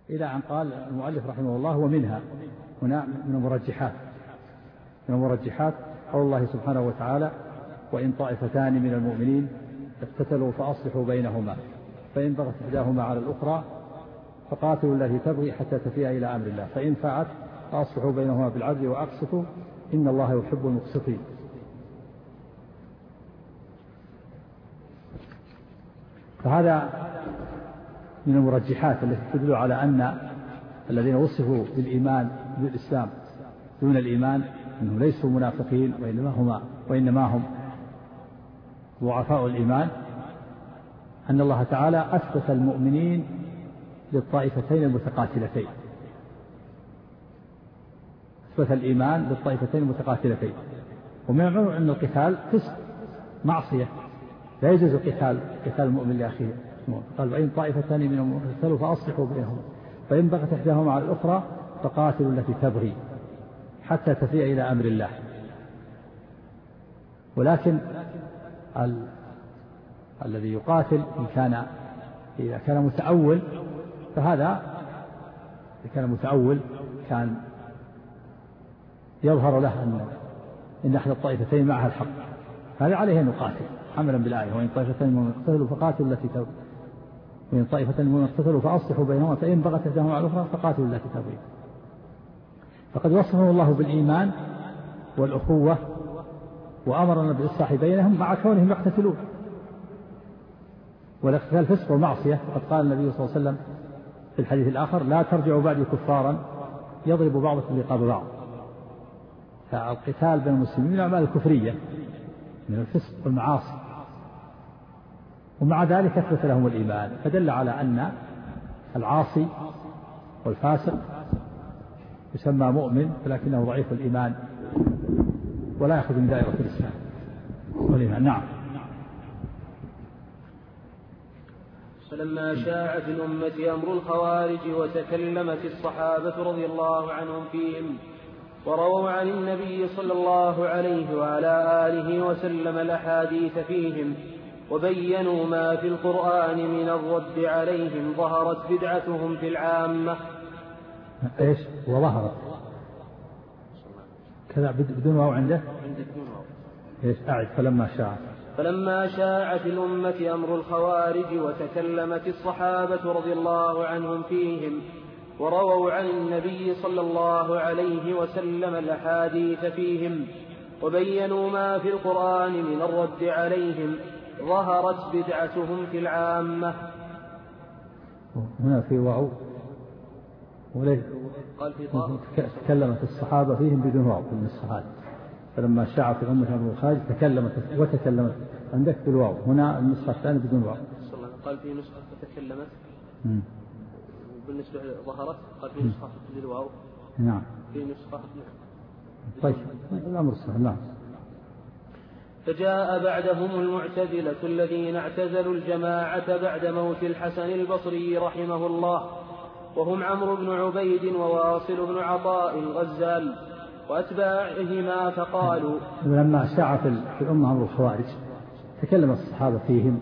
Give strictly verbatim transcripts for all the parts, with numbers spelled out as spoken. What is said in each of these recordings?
إلى أن قال المؤلف رحمه الله ومنها هنا من المرجحات من المرجحات قول الله سبحانه وتعالى وإن طائفتان من المؤمنين اقتتلوا فأصلحوا بينهما فإن بغت إحداهما على الأخرى فقاتلوا التي تبغي حتى تفيء إلى أمر الله فإن فعت فأصلحوا بينهما بالعدل وأقسطوا إن الله يحب المقسطين. فهذا من المرجحات التي تدل على أن الذين وصفوا بالإيمان بالإسلام دون الإيمان أنهم ليسوا منافقين وإنما هم وإنما هم ضعفاء الإيمان، أن الله تعالى أثبت المؤمنين للطائفتين المتقاتلتين، أثبت الإيمان للطائفتين المتقاتلتين. ومن المعلوم أن القتال فسق معصية لا يجوز قتال قتال المؤمن لأخيه. قال وإن طائفتان من المؤمنين اقتتلوا فأصلحوا بينهما فإن بغت إحداهما على الأخرى فقاتلوا التي تبغي حتى تفيء إلى أمر الله. ولكن ال... الذي يقاتل إن كان إذا كان متأول فهذا إذا كان متأول كان يظهر له أن إن أحد الطائفتين معها الحق هذا عليه أن يقاتل حملا بالآية وإن طائفتين من اقتتلوا فقاتلوا التي تبغي وإن طائفتين من اقتتلوا فأصلحوا بينهما فإن بغت إحداهما على الأخرى فقاتلوا التي تبغي. فقد وصفه الله بالإيمان والأخوة وأمرنا بالإصلاح بينهم مع كونهم يقتتلون، والاقتتال فسق ومعصية. وقد قال النبي صلى الله عليه وسلم في الحديث الآخر لا ترجعوا بعدي كفارا يضرب بعضكم رقاب بعض. فالقتال بين المسلمين من الأعمال الكفرية من الفسق والمعاصي، ومع ذلك أثبت لهم الإيمان، فدل على أن العاصي والفاسق يسمى مؤمن ولكنه ضعيف الإيمان ولا يأخذ من دائرة الإسلام والإيمان. نعم. فلما شاع في الأمة أمر الخوارج وتكلمت الصحابة رضي الله عنهم فيهم ورووا عن النبي صلى الله عليه وعلى آله وسلم الأحاديث فيهم وبينوا ما في القرآن من الرد عليهم ظهرت بدعتهم في العامة. إيش وظهرت كذا بدون واو عنده إيش أعد فلما شاع فلما شاع في الأمة أمر الخوارج وتكلمت الصحابة رضي الله عنهم فيهم ورووا عن النبي صلى الله عليه وسلم الأحاديث فيهم وبينوا ما في القرآن من الرد عليهم ظهرت بدعتهم في العامة. هنا في واو وليه قال في تكلمت الصحابة فيهم بدون واو من الصحابة فلما شاع في أمة أمر الخارج تكلمت وتكلمت عندك بالواو هنا النسخة الثانية بدون واو. قال في نسخة تكلمت بالنسبة ظهرت قال في نسخة بالواو. نعم في نسخة. طيب الأمر صحيح. نعم. فجاء بعدهم المعتزلة الذين اعتزلوا الجماعة بعد موت الحسن البصري رحمه الله وهم عمرو بن عبيد وواصل بن عطاء الغزال وأتباعهما فقالوا لما شاع في الأمة أمر الخوارج تكلم الصحابة فيهم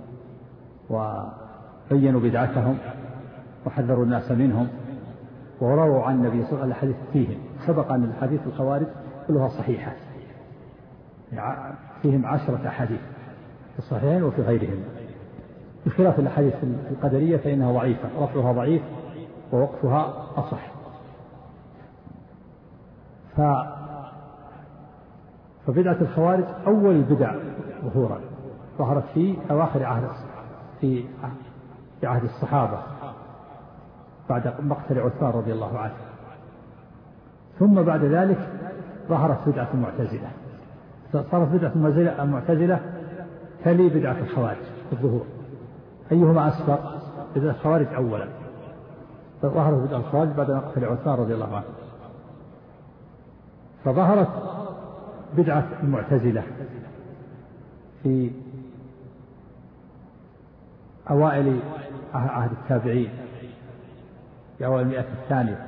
وبينوا بدعتهم وحذروا الناس منهم ورووا عن النبي صلى الله عليه وسلم الحديث فيهم. سبق أن الحديث الخوارج كلها صحيحة فيهم عشرة أحاديث في الصحيحين وفي غيرهم بخلاف الأحاديث القدرية فإنها ضعيفة رفعها ضعيف ووقفها أصح. ف... فبدعة الخوارج أول البدع ظهورا ظهرت في أواخر عهد في في عهد الصحابة بعد مقتل عثمان رضي الله عنه، ثم بعد ذلك ظهرت بدعة المعتزلة صارت بدعة المعتزلة تلي بدعة الخوارج في الظهور. أيهما أسبق؟ بدعة الخوارج أولا فظهرت بدعة الخوارج بعد مقتل عثمان رضي الله عنه. فظهرت بدعة المعتزلة في أوائل عهد التابعين في أوائل المئة الثانية،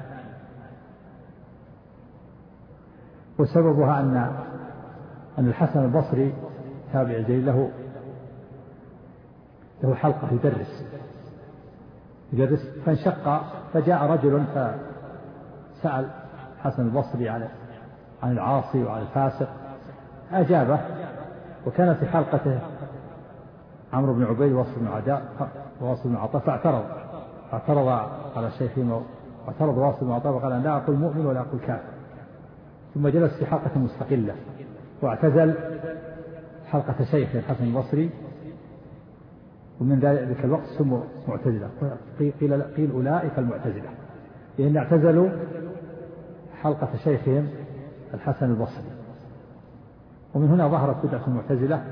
وسببها أن أن الحسن البصري تابع جليل له له حلقة يدرس يدرس فانشق، فجاء رجل فسأل حسن البصري عن عن العاصي وعن الفاسق، أجابه، وكان في حلقته عمرو بن عبيد وواصل بن عداء وواصل بن عطاء، فاعترض اعترض على الشيخ، واعترض واصل بن عطاء وقال لا أقول مؤمن ولا أقول كافر، ثم جلس في حلقة مستقلة واعتزل حلقة شيخ الحسن البصري، ومن ذلك الوقت سموا معتزلة. قيل, قيل أولئك المعتزلة لأن اعتزلوا حلقة شيخهم الحسن البصري، ومن هنا ظهرت بدعة المعتزلة،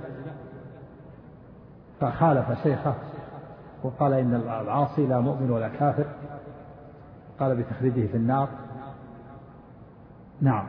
فخالف شيخه وقال إن العاصي لا مؤمن ولا كافر، قال بتخريجه في النار. نعم.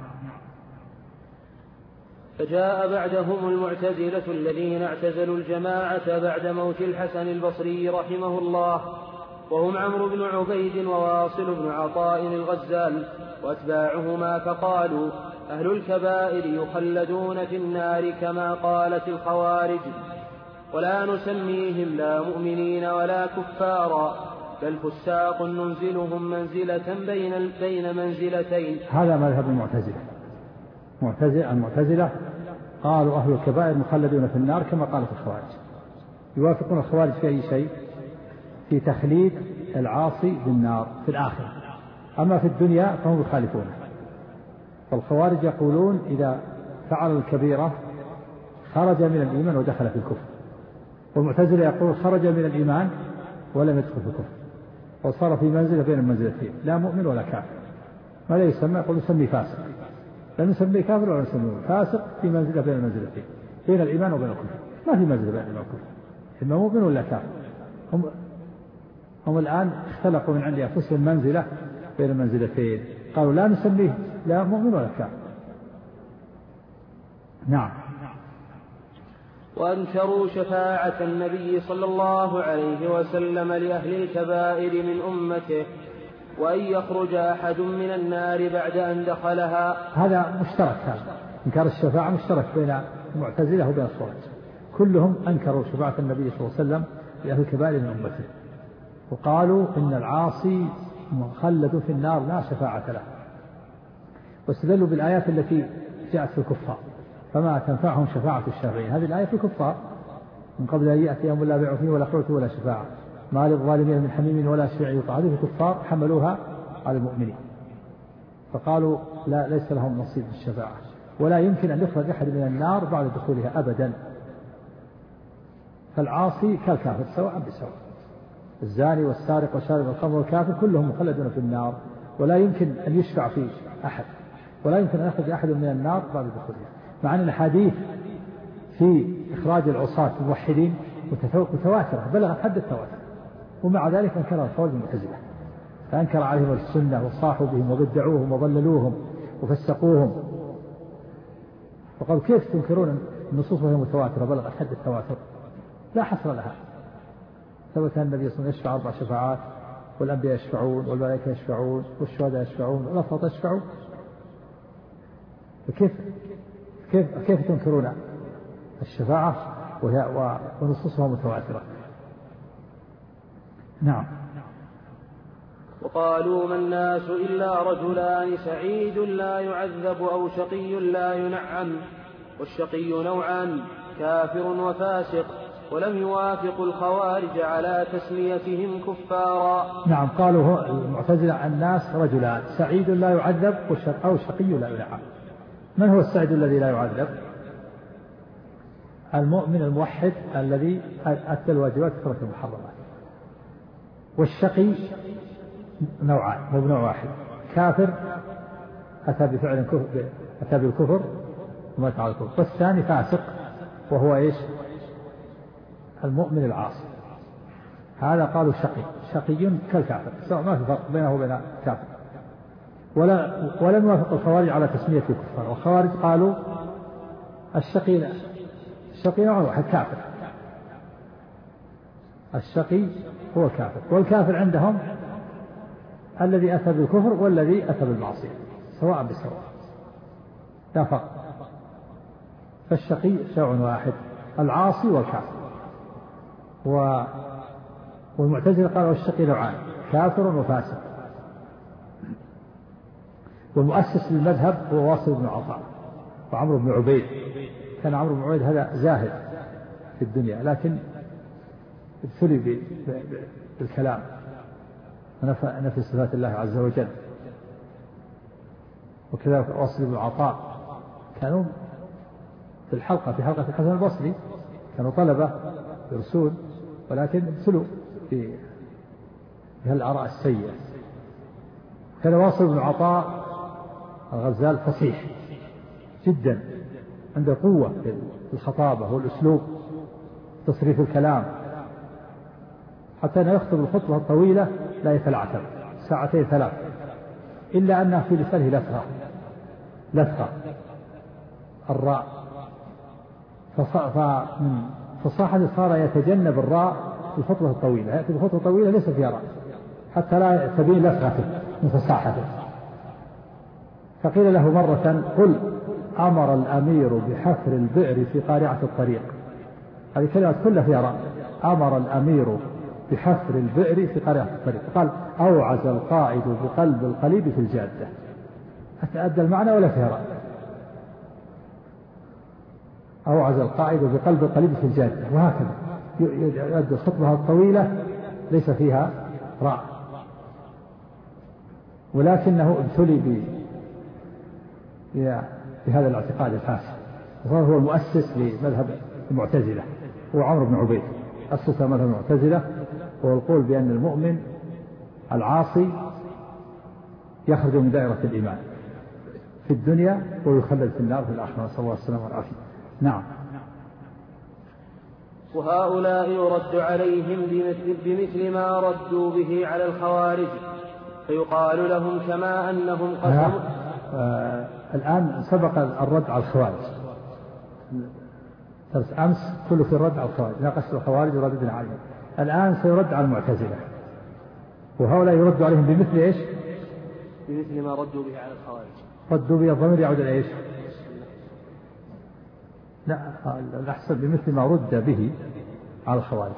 فجاء بعدهم المعتزلة الذين اعتزلوا الجماعة بعد موت الحسن البصري رحمه الله، وهم عمرو بن عبيد وواصل بن عطاء الغزال واتباعهما، فقالوا أهل الكبائر يخلدون في النار كما قالت الخوارج، ولا نسميهم لا مؤمنين ولا كفارا، بل فساق ننزلهم منزلة بين بين منزلتين. هذا مذهب المعتزلة. معتزلة المعتزلة قالوا أهل الكبائر مخلدون في النار كما قالت الخوارج، يوافقون الخوارج في أي شيء؟ في تخليد العاصي بالنار في الآخرة، أما في الدنيا فهم يخالفونه. فالخوارج يقولون إذا فعل الكبيرة خرج من الإيمان ودخل في الكفر، والمعتزلة يقول خرج من الإيمان ولم يدخل في الكفر، وصار في منزلة بين المنزلتين، لا مؤمن ولا كافر. ما لا يسمى؟ يقول نسميه فاسق، لا نسميه كافر ولا نسميه فاسق، في منزلة بين المنزلتين، بين الإيمان وبين الكفر، ما في منزلة بين الإيمان والكفر، إما مؤمن ولا كافر. هم, هم الآن اختلقوا من عند أنفسهم منزلة بين المنزلتين، قالوا لا نسميه لا مؤمن ولا كافر. نعم. وأنكروا شفاعة النبي صلى الله عليه وسلم لأهل الكبائر من أمته، وأن يخرج أحد من النار بعد أن دخلها. هذا مشترك، هذا إنكار الشفاعة مشترك بين المعتزلة وبين الخوارج، كلهم أنكروا شفاعة النبي صلى الله عليه وسلم لأهل الكبائر من أمته، وقالوا إن العاصي مخلد في النار لا شفاعة له، واستدلوا بالآيات التي جاءت في الكفار، فما تنفعهم شفاعة الشافعين. هذه الآية في الكفار، من قبل أن يأتي يوم لا بيع فيه ولا خلة ولا شفاعة، ما للظالمين من حميم ولا شفيع يطاع. هذه الكفار حملوها على المؤمنين، فقالوا لا ليس لهم نصيب في الشفاعة، ولا يمكن أن يخرج أحد من النار بعد دخولها أبدا. فالعاصي كالكافر سواء بسواء، الزاني والسارق وشارب الخمر والكافر كلهم مخلدون في النار، ولا يمكن أن يشفع فيه أحد، ولا يمكن أن يخرج أحد من النار بعد دخولها. مع أن الحديث في إخراج العصاة الموحدين متواترة بلغت حد التواتر، ومع ذلك أنكر الخوارج المعتزلة، فأنكر عليهم السنة وصاحوا بهم وبدعوهم وضللوهم وفسقوهم، وقال كيف تنكرون النصوص وهي متواترة بلغت حد التواتر؟ لا حصر لها. ثبت أن النبي صلى الله عليه وسلم يشفع أربع شفاعات، والأنبياء يشفعون والملائكة يشفعون والشهداء يشفعون والأفراد يشفعون، فكيف كيف كيف تنكرون الشفاعة وهي ونصوصها متواترة؟ نعم. وقالوا ما الناس إلا رجلان سعيد لا يعذب أو شقي لا ينعم، والشقي نوعان كافر وفاسق، ولم يوافقوا الخوارج على تسميتهم كفارا. نعم. قالوا المعتزلة الناس رجلان سعيد لا يعذب أو شقي لا ينعم. من هو السعيد الذي لا يعذب؟ المؤمن الموحد الذي أدى الواجبات وترك المحرمات. والشقي نوعان مو بنوع واحد، كافر أتى بفعل كفر أتى بالكفر ومات على الكفر، والثاني فاسق وهو إيش؟ المؤمن العاصي. هذا قالوا شقي شقي كالكافر، سواء ما في فرق بينه وبين كافر. ولا ولم يوافق الخوارج على تسمية الكفار، والخوارج قالوا الشقي الشقي نوع واحد كافر، الشقي هو كافر، والكافر عندهم الذي أتى بالكفر والذي أتى بالمعصية سواء بسواء لا فرق. فالشقي شيء واحد، العاصي والكافر. والمعتزلة قالوا الشقي نوعان، كافر وفاسق. والمؤسس للمذهب هو واصل بن عطاء وعمرو بن عبيد. كان عمرو بن عبيد هذا زاهد في الدنيا لكن ابتلي بالكلام ونفى نفي صفات الله عز وجل. وكذلك واصل بن عطاء كانوا في الحلقة في حلقة الحسن البصري كانوا طلبة يرسون ولكن ابتلوا في هالآراء السيئة. كان واصل بن عطاء الغزال فصيح جدا عنده قوة في الخطابة والأسلوب تصريف الكلام حتى أنه يخطب الخطبة الطويلة لا يتلعثم ساعتين ثلاث إلا أنه في لسانه لثغة لثغة الراء فمن فصاحة صار يتجنب الراء في الخطبة الطويلة. يأتي بالخطبة الطويلة ليس فيها راء حتى لا تبين لثغته من فصاحته. فقيل له مرة قل أمر الأمير بحفر البئر في قارعة الطريق. هذه كلمة كلها فيها راء. أمر الأمير بحفر البئر في قارعة الطريق. قال أوعز القائد بقلب القليب في الجادة. حتى أدى المعنى ولا فيها راء. أوعز القائد بقلب القليب في الجادة. وهكذا يؤدي الخطبة الطويلة ليس فيها راء ولكنه ابتلي بهذا الاعتقاد الفاسد. وهو هو المؤسس لمذهب المعتزلة هو عمرو بن عبيد أسس مذهب المعتزلة وهو القول بأن المؤمن العاصي يخرج من دائرة الإيمان في الدنيا ويخلد في النار في الآخرة نسأل الله السلامة والعافية. نعم. وهؤلاء يرد عليهم بمثل, بمثل ما ردوا به على الخوارج فيقال لهم كما أنهم قسموا. آه الآن سبق الرد على الخوارج أمس كله في الرد على الخوارج ناقش الخوارج ورددنا عليهم. الآن سيرد على المعتزلة وهؤلاء يرد عليهم بمثل إيش؟ بمثل ما ردوا به على الخوارج. ردوا به الضمير يعود إلى إيش؟ لا الأحسن بمثل ما رد به على الخوارج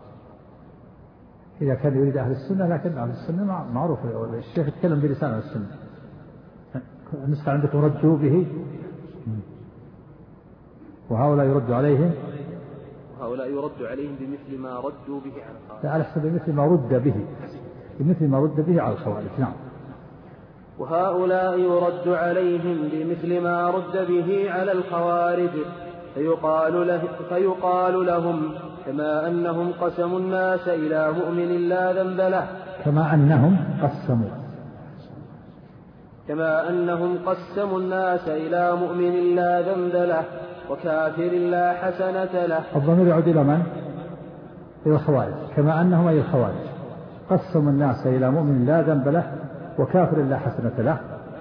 إذا كان يريد أهل السنة. لكن أهل السنة معروف الشيخ يتكلم بلسان أهل السنة. النسخة عندكم ردوا به وهؤلاء يرد عليهم وهؤلاء يرد عليهم بمثل ما ردوا به على الخوارج. لا الأحسن بمثل ما رد به بمثل ما رد به على الخوارج. نعم. وهؤلاء يرد عليهم بمثل ما رد به على الخوارج فيقال, له فيقال لهم كما أنهم قسموا الناس إلى مؤمن لا ذنب له كما أنهم قسموا كما أنهم قسموا الناس إلى مؤمن لا ذنب له وكافر لا حسنة له. الضمير يعود إلى من؟ إلى الخوارج. كما أنهم أي الخوارج قسموا الناس إلى مؤمن لا ذنب له وكافر لا حسنة له.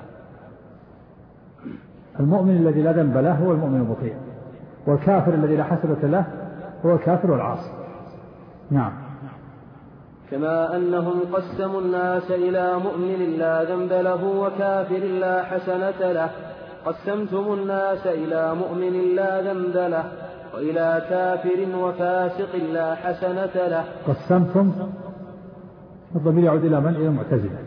المؤمن الذي لا ذنب له هو المؤمن المطيع والكافر الذي لا حسنة له هو الكافر والعاصي. نعم. كما أنهم قسموا الناس إلى مؤمن لا ذنب له وكافر لا حسنة له قسمتم الناس إلى مؤمن لا ذنب له وإلى كافر وفاسق لا حسنة له. قسمتم الضمير يعود إلى من؟ إلى المعتزلة.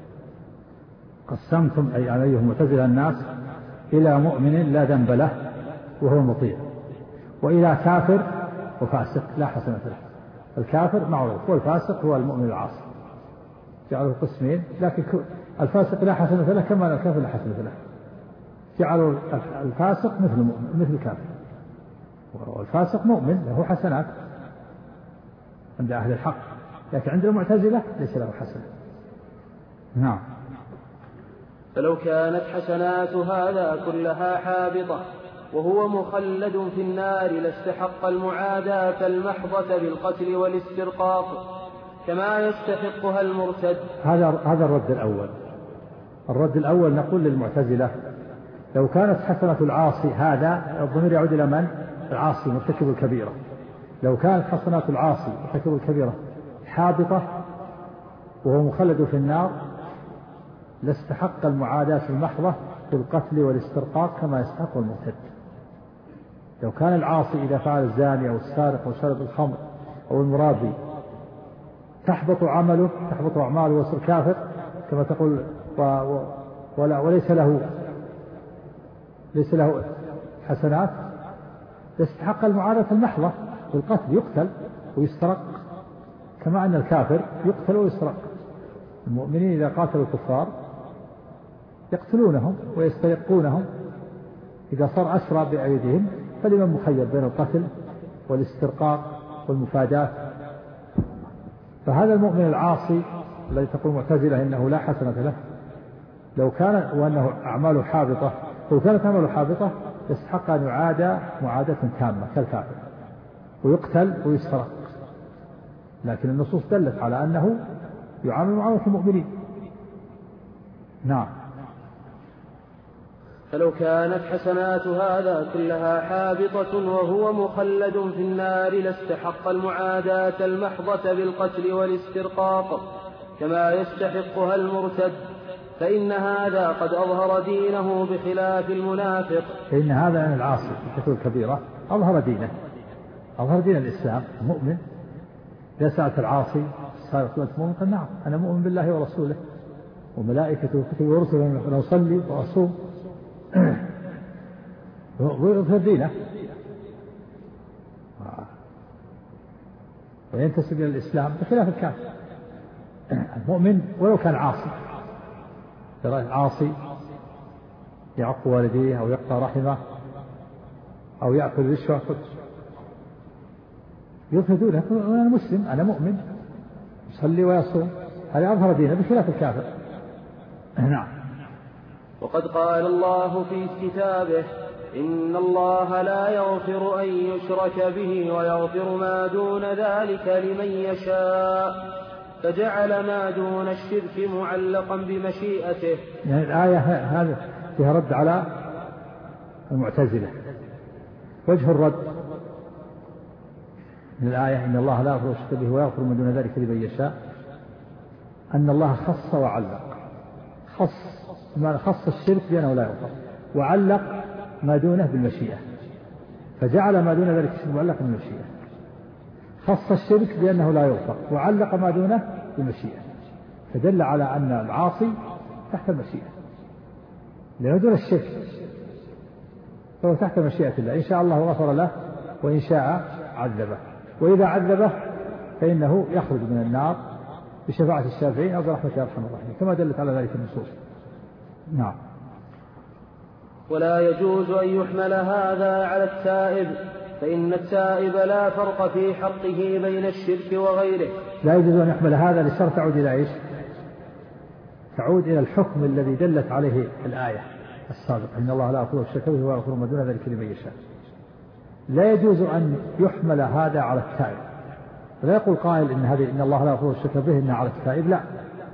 قسمتم أي عليهم معتزلة الناس إلى مؤمن لا ذنب له وهو المطيع وإلى كافر وفاسق لا حسنة له. الكافر معروف والفاسق هو المؤمن العاصي جعلوا قسمين لكن الفاسق لا حسنة له كما الكافر لا حسنة له. جعلوا الفاسق مثل المؤمن مثل الكافر والفاسق مؤمن له حسنات عند أهل الحق لكن عند المعتزلة ليس له حسنة. نعم. فلو كانت حسنات هذا كلها حابطة وهو مخلد في النار لاستحق المعاداة المحضة بالقتل والاسترقاق كما يستحقها المرتد. هذا هذا الرد الأول. الرد الأول نقول للمعتزلة لو كانت حسنة العاصي هذا الضمير يعود إلى من؟ العاصي مرتكب الكبيرة. لو كانت حسنات العاصي مرتكب الكبيرة حابطة وهو مخلد في النار لاستحق المعاداة المحضة بالقتل والاسترقاق كما يستحق المرتد. لو كان العاصي إذا فعل الزاني أو السارق أو شرب الخمر أو المرابي تحبط عمله تحبط أعماله ويصير كافر كما تقول و و ولا وليس له ليس له حسنات، يستحق المعاداة المحضة بالقتل، يقتل ويسترق كما أن الكافر يقتل ويسترق. المؤمنين إذا قاتلوا الكفار يقتلونهم ويسترقونهم، إذا صار أسرى بأيديهم فلمن مخير بين القتل والاسترقاق والمفاداة. فهذا المؤمن العاصي الذي تقول معتزلة إنه لا حسنة له، لو كان وأنه أعماله حابطة، لو كانت أعماله حابطة يستحق أن يعادى معاداة تامة كالكافر ويقتل ويسترق، لكن النصوص دلت على أنه يعامل معاملة المؤمنين. نعم. فلو كانت حسنات هذا كلها حابطة وهو مخلد في النار لاستحق المعاداة المحضة بالقتل والاسترقاق كما يستحقها المرتد، فإن هذا قد أظهر دينه بخلاف المنافق. فإن هذا من العاصي الكفر الكبيرة أظهر دينه، أظهر دين الإسلام المؤمن. إذا سألت العاصي سألت أنت مؤمن؟ قال نعم أنا مؤمن بالله ورسوله وملائكته وكتبه ورسله ونصلي وأصوم ويظهر دينه وينتسب إلى الإسلام بخلاف الكافر. المؤمن ولو كان عاصي، ترى عاصي يعق والديه أو يقطع رحمه أو يأكل رشوة يظهر دينه، أنا مسلم أنا مؤمن يصلي ويصوم، هذا أظهر دينه بخلاف الكافر. نعم. وقد قال الله في كتابه إن الله لا يغفر أن يشرك به ويغفر ما دون ذلك لمن يشاء، فجعل ما دون الشرك معلقا بمشيئته. يعني الآية هذه فيها رد على المعتزلة. وجه الرد من الآية إن الله لا يغفر الشرك به ويغفر ما دون ذلك لمن يشاء، أن الله خص وعلق، خص ما خص الشرك بأنه لا يغفر وعلق ما دونه بالمشيئة، فجعل ما دون ذلك الشرك معلقا بالمشيئة. خص الشرك بأنه لا يغفر وعلق ما دونه بالمشيئة، فدل على أن العاصي تحت المشيئة لأنه دون الشرك، فهو تحت مشيئة الله، إن شاء الله غفر له وإن شاء عذبه، وإذا عذبه فإنه يخرج من النار بشفاعة الشافعين أو برحمة أرحم الراحمين كما دلت على ذلك النصوص. نعم. ولا يجوز أن يحمل هذا على التائب، فإن التائب لا فرق في حقه بين الشرك وغيره. لا يجوز أن يحمل هذا للشرط، تعود إلى إيش؟ تعود إلى الحكم الذي دلت عليه الآية السابقة إن الله لا يغفر الشرك به ويغفر ما دون ذلك لمن يشاء. لا يجوز أن يحمل هذا على التائب، لا يقول قائل إن هذه إن الله لا يغفر الشرك به إنها على التائب، لا.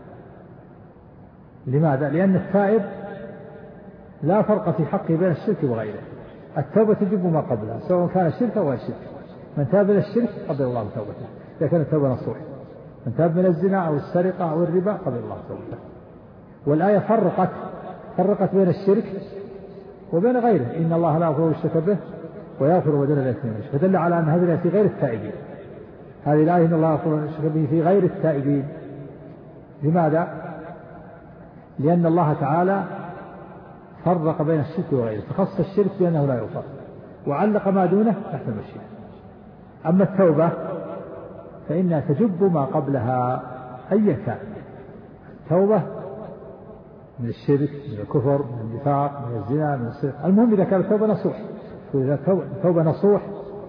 لماذا؟ لأن التائب لا فرق في حقه بين الشرك وغيره، التوبة تجب ما قبلها سواء كان الشرك أو غير الشرك. من تاب من الشرك قبل الله توبته إذا كانت التوبة نصوح، من تاب من الزنا أو السرقة أو الربا قبل الله توبته. والآية فرقت فرقت بين الشرك وبين غيره، إن الله لا يغفر الشرك به ويغفر ما دون ذلك لمن يشاء، فدل على أن هذه في غير التائبين. هذه الآية إن الله يغفر الشرك به في غير التائبين. لماذا؟ لأن الله تعالى فرق بين الشرك وغيره، فخص الشرك بأنه لا يغفر وعلق ما دونه تحت المشيئة. أما التوبة فإنها تجب ما قبلها أي كان، التوبة من الشرك من الكفر من النفاق من الزنا من السرقة، المهم إذا كانت التوبة نصوح. وإذا التوبة نصوح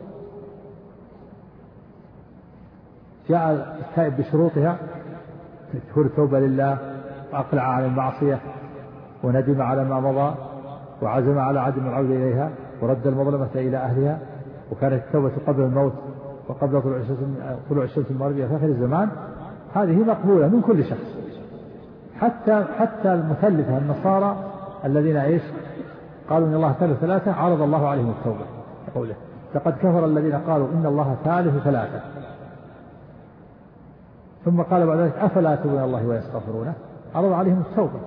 جاء التائب بشروطها، تكون التوبة لله وأقلع عن المعصية وندم على ما مضى وعزم على عدم العودة إليها ورد المظلمة إلى أهلها، وكانت التوبة قبل الموت وقبل طلوع الشمس المغربية في آخر الزمان، هذه مقبولة من كل شخص، حتى حتى المثلثة النصارى الذين ايش قالوا ان الله ثالث ثلاثة عرض الله عليهم التوبة قوله لقد كفر الذين قالوا ان الله ثالث ثلاثة، ثم قال بعد ذلك افلا يتوبون الله ويستغفرونه، عرض عليهم التوبة.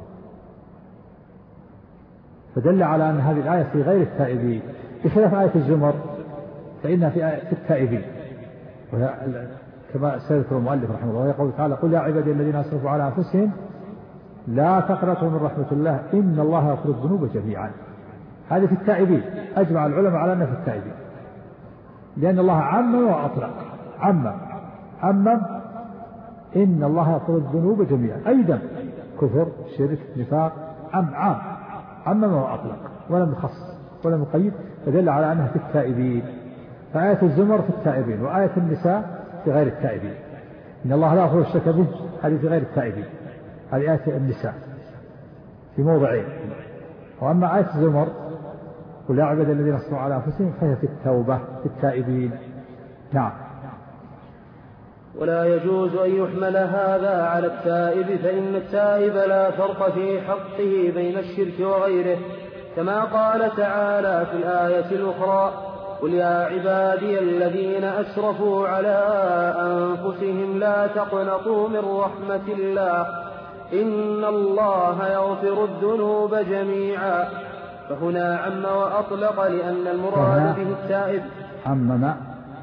فدل على ان هذه الآية في غير التائبين، بخلاف آية الزمر فإنها في, في التائبين، كما سيذكر المؤلف رحمه الله يقول تعالى قل يا عبادي الذين أسرفوا على أنفسهم لا تقنطوا من رحمة الله إن الله يغفر الذنوب جميعا. هذه في التائبين، أجمع العلماء على أنها في التائبين، لأن الله عمم وأطلق. عمم عمم إن الله يغفر الذنوب جميعا، أي ذنب، كفر شرك نفاق، عم عام عمم وأطلق ولم يخصص ولم يقيد، فدل على أنها في التائبين. فآية الزمر في التائبين، وآية النساء في غير التائبين. إن الله لا يغفر الشرك به، هذه في غير التائبين، هذه آية النساء في موضعين. وأما آية الزمر قل يا عبادي الذين أسرفوا على أنفسهم فهي في التوبة في التائبين. نعم. ولا يجوز أن يحمل هذا على التائب، فإن التائب لا فرق في حقه بين الشرك وغيره، كما قال تعالى في الآية الأخرى قل يا عبادي الذين أسرفوا على أنفسهم لا تقنطوا من رحمة الله إن الله يغفر الذنوب جميعا. فهنا عم وأطلق لأن المراد به التائب. عمم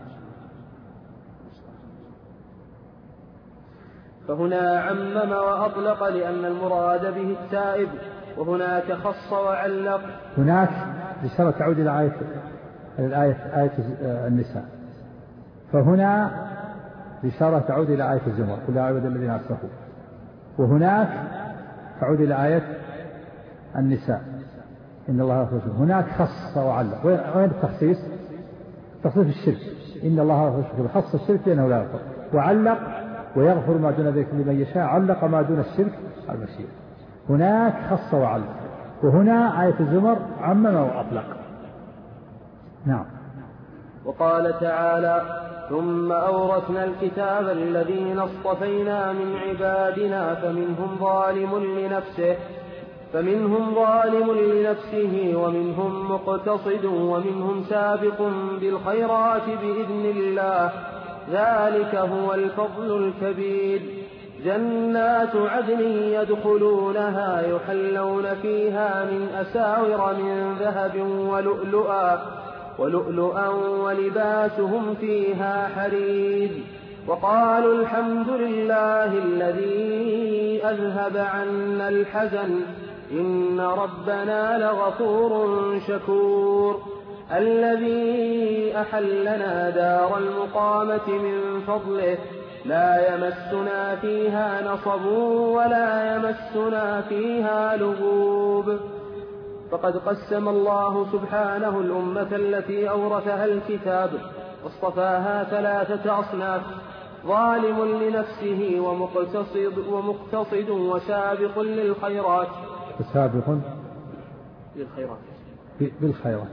فهنا عمم وأطلق لأن المراد به التائب، وهناك خص وعلق. هناك بشرط تعود إلى آية الآية آية النساء، فهنا بشرط تعود إلى آية الزمر قل يا عبادي الذين أسرفوا، وهناك تعود إلى آية النساء إن الله يغفر الذنوب. هناك خص وعلق. وين التخصيص؟ التخصيص الشرك إن الله يغفر الشرك، خص الشرك لأنه لا يغفر، وعلق ويغفر ما دون ذلك لمن يشاء، علق ما دون الشرك على المشيئة. هناك خص وعلق، وهنا آية الزمر عمم وأطلق. نعم. وقال تعالى ثم أورثنا الكتاب الذين اصطفينا من عبادنا فمنهم ظالم لنفسه فمنهم ظالم لنفسه ومنهم مقتصد ومنهم سابق بالخيرات بإذن الله ذلك هو الفضل الكبير. جنات عدن يدخلونها يحلون فيها من أساور من ذهب ولؤلؤا ولؤلؤا ولباسهم فيها حرير. وقالوا الحمد لله الذي أذهب عنا الحزن إن ربنا لغفور شكور. الذي أحلنا دار المقامة من فضله لا يمسنا فيها نصب ولا يمسنا فيها لغوب. فقد قسم الله سبحانه الأمة التي أورثها الكتاب واصطفاها ثلاثة أصناف: ظالم لنفسه ومقتصد, ومقتصد وسابق للخيرات. وسابق للخيرات بالخيرات.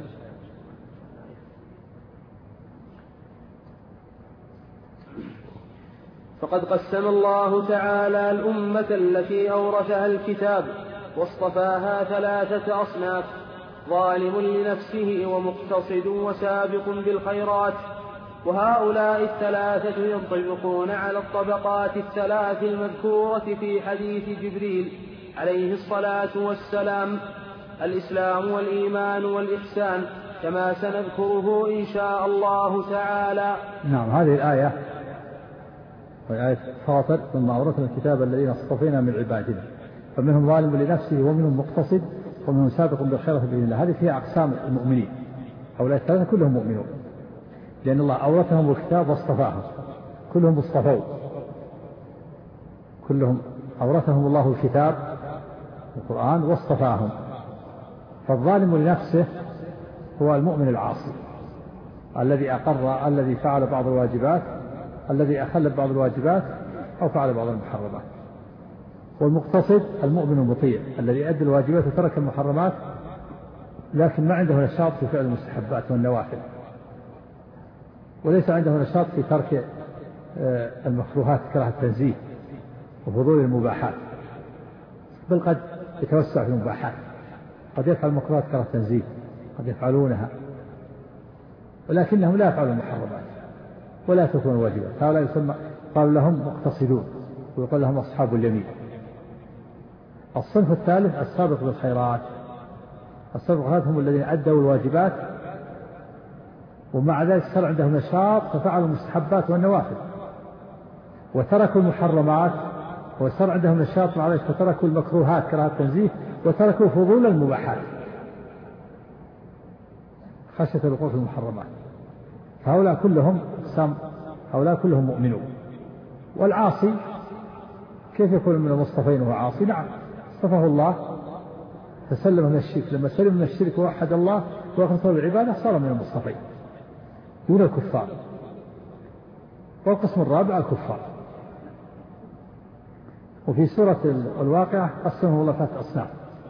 فقد قسم الله تعالى الأمة التي أورثها الكتاب واصطفاها ثلاثة أصناف: ظالم لنفسه ومقتصد وسابق بالخيرات. وهؤلاء الثلاثة ينطبقون على الطبقات الثلاث المذكورة في حديث جبريل عليه الصلاة والسلام: الإسلام والإيمان والإحسان، كما سنذكره إن شاء الله تعالى. نعم. هذه الآية وهي آية فاطر ثم أورثنا الكتاب الذين اصطفينا من عبادنا فمنهم ظالم لنفسه ومنهم مقتصد ومنهم سابق بالخيرات بإذن الله. هذه فيها أقسام المؤمنين. هؤلاء الثلاثة كلهم مؤمنون، لأن الله أورثهم الكتاب واصطفاهم، كلهم اصطفوا، كلهم أورثهم الله الكتاب القرآن واصطفاهم. فالظالم لنفسه هو المؤمن العاصي الذي أقر الذي فعل بعض الواجبات الذي أخل بعض الواجبات أو فعل بعض المحرمات. والمقتصد المؤمن المطيع الذي أدى الواجبات وترك المحرمات لكن ما عنده نشاط في فعل المستحبات والنوافل، وليس عنده نشاط في ترك المكروهات كراهة التنزيه وفضول المباحات، بل قد يتوسع في المباحات، قد يفعل المكروهات كراهة التنزيه، قد يفعلونها ولكنهم لا يفعلون المحرمات ولا يتركون الواجبات. هؤلاء يسمى قال لهم مقتصدون ويقول لهم أصحاب اليمين. الصنف الثالث السابق بالخيرات. السابق بالخيرات هم الذين أدوا الواجبات ومع ذلك صار عندهم نشاط ففعلوا المستحبات والنوافل، وتركوا المحرمات، وصار عندهم نشاط معلش، فتركوا المكروهات كراهة التنزيه، وتركوا فضول المباحات خشية الوقوع في المحرمات. فهؤلاء كلهم سام هؤلاء كلهم مؤمنون. والعاصي كيف يكون من المصطفين وهو عاصي؟ نعم اصطفاه الله فسلم من الشرك، لما سلم من الشرك ووحد الله وأخلص العبادة صار من المصطفين دون الكفار. والقسم الرابع الكفار. وفي سورة الواقعة قسمه الله ثلاث أصناف،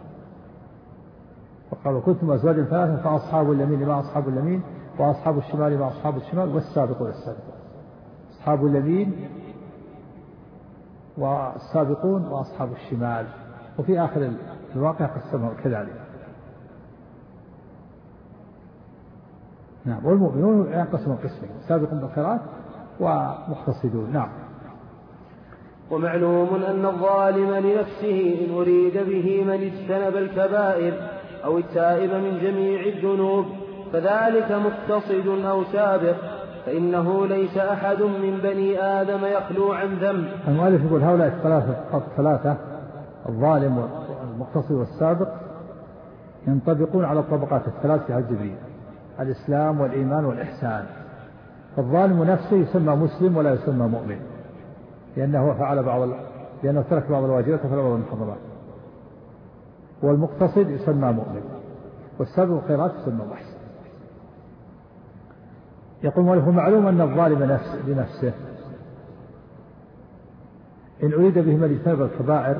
وقالوا كنتم أزواجا ثلاثة فأصحاب اليمين ما أصحاب اليمين وأصحاب الشمال ما أصحاب الشمال والسابقون السابقون. أصحاب اليمين والسابقون وأصحاب الشمال. وفي آخر الواقع قسمه كذلك. نعم. والمؤمنون ينقسمون قسمين، سابقون بالخيرات ومقتصدون. نعم. ومعلوم أن الظالم لنفسه إن أريد به من اجتنب الكبائر أو التائب من جميع الذنوب فذلك مقتصد أو سابق، فإنه ليس أحد من بني آدم يخلو عن ذنب. المؤلف يقول هؤلاء الثلاثة الثلاثة الظالم والمقتصد والسابق ينطبقون على الطبقات الثلاث في هذا الجبريل: الإسلام والإيمان والإحسان. فالظالم نفسه يسمى مسلم ولا يسمى مؤمن، لأنه فعل بعض لأنه ترك بعض الواجبات وفعل بعض المحرمات. والمقتصد يسمى مؤمن، والسابق الخيرات يسمى محسن. يقول وله معلوم أن الظالم نفس لنفسه إن أريد به من اجتنب الكبائر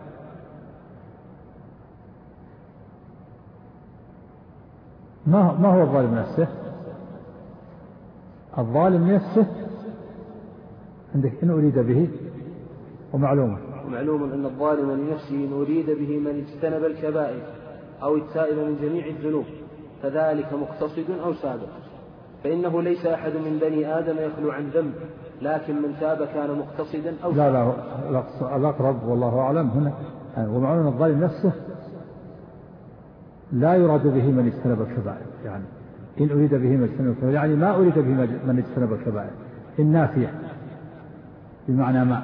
ما ما هو الظالم نفسه؟ الظالم نفسه عندك إن أريد به ومعلومة ومعلوم أن الظالم لنفسه إن أريد به من اجتنب الكبائر أو التائب من جميع الذنوب فذلك مقتصد أو سابق، فإنه ليس أحد من بني آدم يخلو عن ذنب، لكن من تاب كان مقتصدا أو لا لا الأقرب والله أعلم هنا. ومعلوم أن الظالم نفسه لا يراد به من اجتنب الكبائر، يعني إن أريد به من اجتنب الكبائر يعني ما أريد به من اجتنب الكبائر. النافية بمعنى ما،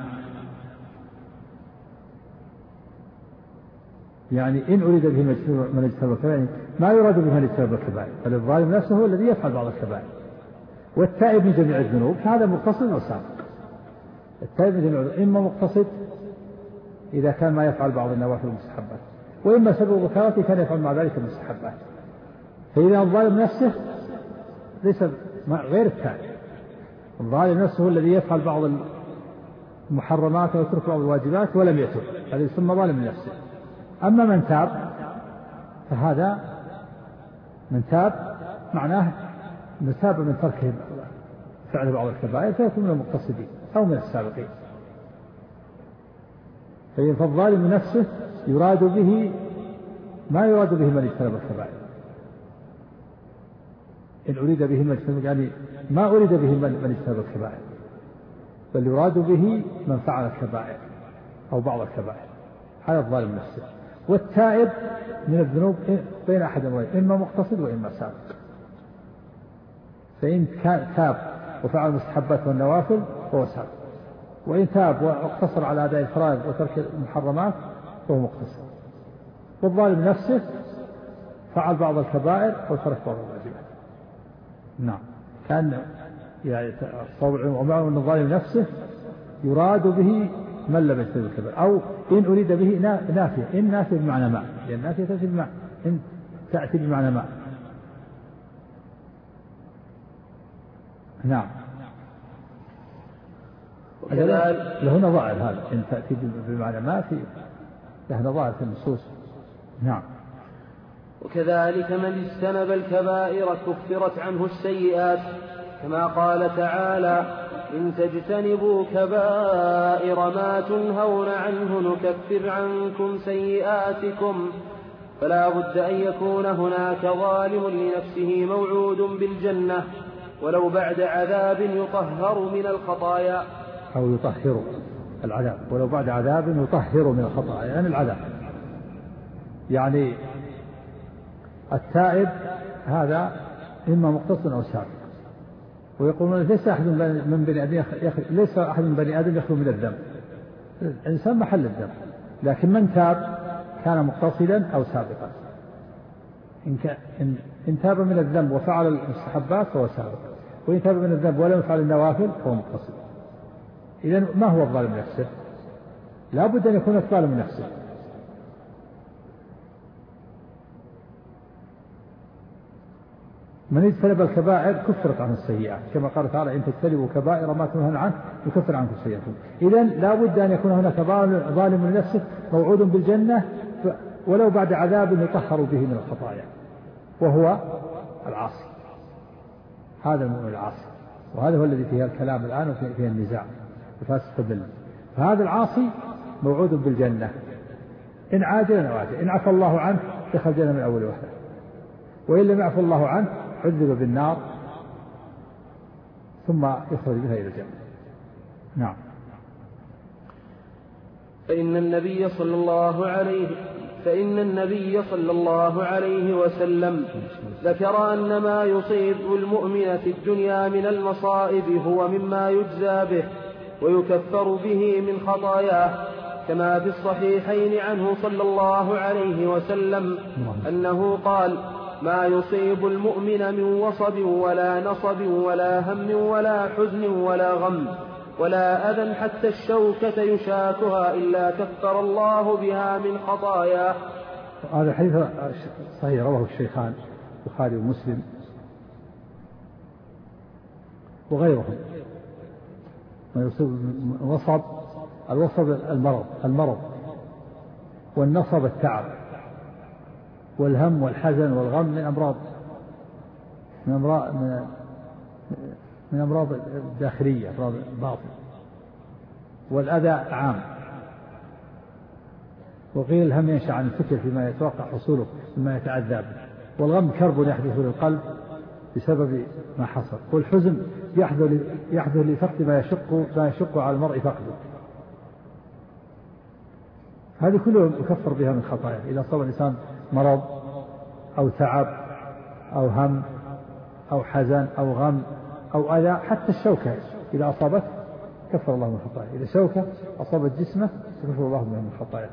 يعني إن أريد به من اجتنب الكبائر يعني ما يراد به من اجتنب الكبائر، بل الظالم نفسه هو الذي يفعل بعض الكبائر. والتائب من جميع الذنوب هذا مقتصد أو سابق. التائب من جميع الذنوب إما مقتصد إذا كان ما يفعل بعض النوافل والمستحبات، وإما سبب ذكرته كان يفعل مع ذلك المستحبات. فإذا الظالم نفسه ليس غير التائب. الظالم نفسه هو الذي يفعل بعض المحرمات ويترك بعض الواجبات ولم يتب، هذا يسمى ظالم لنفسه. أما من تاب فهذا من تاب معناه من تاب من ترك فعل بعض الكبائر فيكون من المقتصدين أو من السابقين. فالظالم نفسه يراد به ما يراد به من اجتنب الكبائر. إن أريد به من اجتنب يعني ما أريد به من اجتنب الكبائر، بل يراد به من فعل الكبائر أو بعض الكبائر، هذا الظالم نفسه. والتائب من الذنوب بين أحد أمرين، إما مقتصد وإما سابق. فإن تاب وفعل المستحبات والنوافل فهو سابق، وإن تاب واقتصر على أداء الفرائض وترك المحرمات فهو مقتصد. والظالم نفسه فعل بعض الكبائر وترك بعض الواجبات. نعم. كان يعني ومعلوم أن الظالم نفسه يراد به من لم يجتنب الكبائر، أو إن أريد به نافية. إن نافية بمعنى ما، لأن نافية تأتي بمعنى إن تأتي بمعنى ما. نعم. له نظائر هذا إن تأتي بمعنى ما في له نظائر في النصوص. نعم. وكذلك من اجتنب الكبائر كفرت عنه السيئات، كما قال تعالى: إن تجتنبوا كبائر ما تنهون عنه نكفر عنكم سيئاتكم. فلا بد أن يكون هناك ظالم لنفسه موعود بالجنة ولو بعد عذاب يطهر من الخطايا، أو يطهر العذاب ولو بعد عذاب يطهر من الخطايا، يعني العذاب. يعني التائب هذا إما مقتصد أو سابق. ويقولون ليس أحد من بني آدم يخل... ليس أحد من بني آدم يخلو من الذنب. الإنسان محل الذنب، لكن من تاب كان مقتصدا أو سابقا. إن, ك... إن... إن تاب من الذنب وفعل المستحبات فهو سابق، وإن تاب من الذنب ولم يفعل النوافل فهو مقتصد. إذن ما هو الظالم نفسه؟ لا بد أن يكون الظالم نفسه. من اجتنب الكبائر كفرت عنه السيئات، كما قال تعالى إن تجتنبوا كبائر ما تنهون عنه يكفر عنكم سيئاتكم. إذن لا بد أن يكون هناك ظالم لنفسه موعود بالجنة ولو بعد عذاب يطهر به من الخطايا، وهو العاصي. هذا المؤمن العاصي، وهذا هو الذي فيه الكلام الآن وفيه النزاع وفاسد بالله. فهذا العاصي موعود بالجنة إن عاجلا أو عاجلا. إن عفى الله عنه دخل الجنة من أول وهلة، وإن لم يعفى الله عنه عذب بالنار ثم يخرج بها إلى الجنة. نعم. فإن النبي صلى الله عليه فإن النبي صلى الله عليه وسلم ذكر أن ما يصيب المؤمن في الدنيا من المصائب هو مما يجزى به ويكفر به من خطاياه، كما في الصحيحين عنه صلى الله عليه وسلم أنه قال ما يصيب المؤمن من وصب ولا نصب ولا هم ولا حزن ولا غم ولا أذى حتى الشوكة يشاكها إلا كفر الله بها من خطاياه. هذا حديث صحيح رواه الشيخان البخاري ومسلم وغيرهم. ما يصيب الوصب، الوصب المرض المرض والنصب التعب، والهم والحزن والغم من أمراض من أمراض من أمراض الداخلية، أمراض الباطن. والأذى عام. وقيل الهم ينشأ عن الفكر فيما يتوقع حصوله مما يتعذى به، والغم كرب يحدث للقلب بسبب ما حصل، والحزن يحدث لفقد ما يشق ما يشق على المرء فقده. هذه كلها يكفر بها من خطاياه. إذا أصاب الإنسان مرض أو تعب أو هم أو حزن أو غم أو أذى، حتى الشوكة إذا أصابت كفر الله من خطاياه. إذا شوكة أصابت جسمه كفر الله من خطاياه.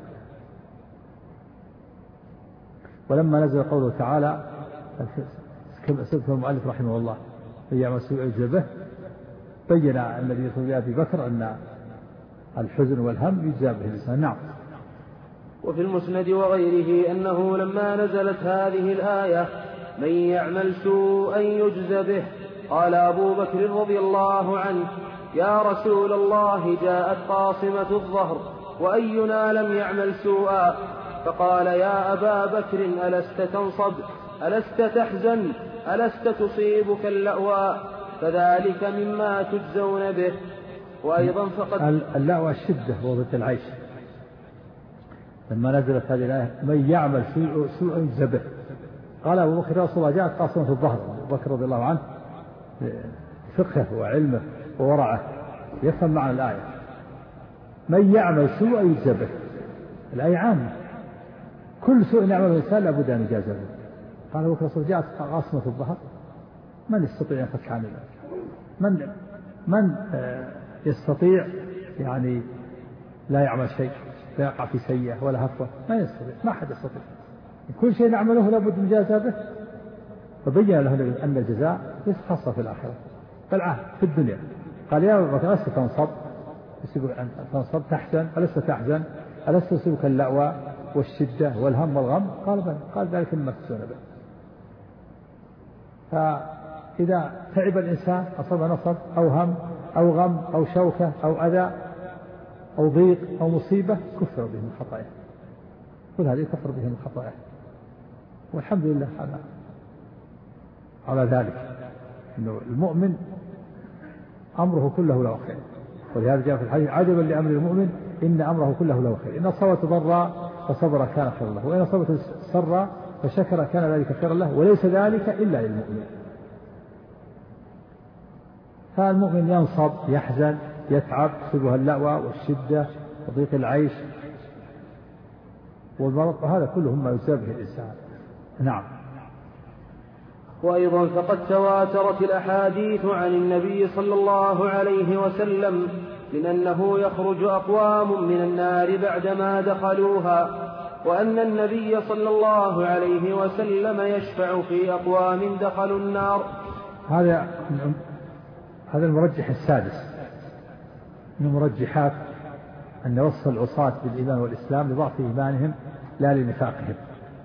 ولما نزل قوله تعالى كما سبق المؤلف رحمه الله من يعمل سوء يجزى به، بين النبي صلى الله عليه وسلم بكر أن الحزن والهم يجزى به الإنسان. نعم. وفي المسند وغيره أنه لما نزلت هذه الآية من يعمل سوءا يجزى به قال أبو بكر رضي الله عنه يا رسول الله جاءت قاصمة الظهر وأينا لم يعمل سوءا، فقال يا أبا بكر ألست تنصب ألست تحزن ألست تصيبك اللأوى فذلك مما تجزون به. وأيضا فقد اللأوى الشدة وضد العيش. لما نزلت هذه الآية من يعمل سوءا يجزى به قال أبو بكر رسول الله جاءت قاصمة الظهر. أبو بكر رضي الله عنه فقهه وعلمه وورعه يفهم معنى الآية. من يعمل سوءا يجزى به، الآية عامة، كل سوء يعمله الإنسان لابد أن يجازى به. قال أبو بكر رسول الله جاءت قاصمة الظهر، من يستطيع أن يفك عن الله؟ من من يستطيع يعني لا يعمل شيء لا يقع في سيئة ولا هفوة؟ ما يستطيع، ما حد يستطيع. كل شيء نعمله لابد من جازى به. فبين له أن الجزاء ليس خاصة في الآخرة بل في الدنيا. قال يا أبا بكر ألست تنصب تنصب تحزن ألست تحزن ألست تصيبك اللأوى والشدة والهم والغم؟ قال بل. قال ذلك مما تجزون به. فإذا تعب الإنسان أصاب نصب أو هم أو غم أو شوكة أو أذى أو ضيق أو مصيبة كفر به من خطاياه. كل هذه كفر به من خطاياه، والحمد لله على على ذلك. إنه المؤمن أمره كله له خير، ولهذا جاء في الحديث عجبا لأمر المؤمن إن أمره كله له خير، إن أصابته ضرا فصبر كان خيرا له، وإن أصابته سرا فشكر كان ذلك خيرا له، وليس ذلك إلا للمؤمن. فالمؤمن ينصب يحزن يتعب تصيبها اللأوى والشدة وضيق العيش والمرض، وهذا كله ما يجزى به الإنسان. نعم. وأيضا فقد تواترت الأحاديث عن النبي صلى الله عليه وسلم من أنه يخرج أقوام من النار بعدما دخلوها، وأن النبي صلى الله عليه وسلم يشفع في أقوام دخلوا النار. هذا هذا المرجح السادس من مرجحات أن وصف العصاة بالإيمان والإسلام لضعف إيمانهم لا لنفاقهم،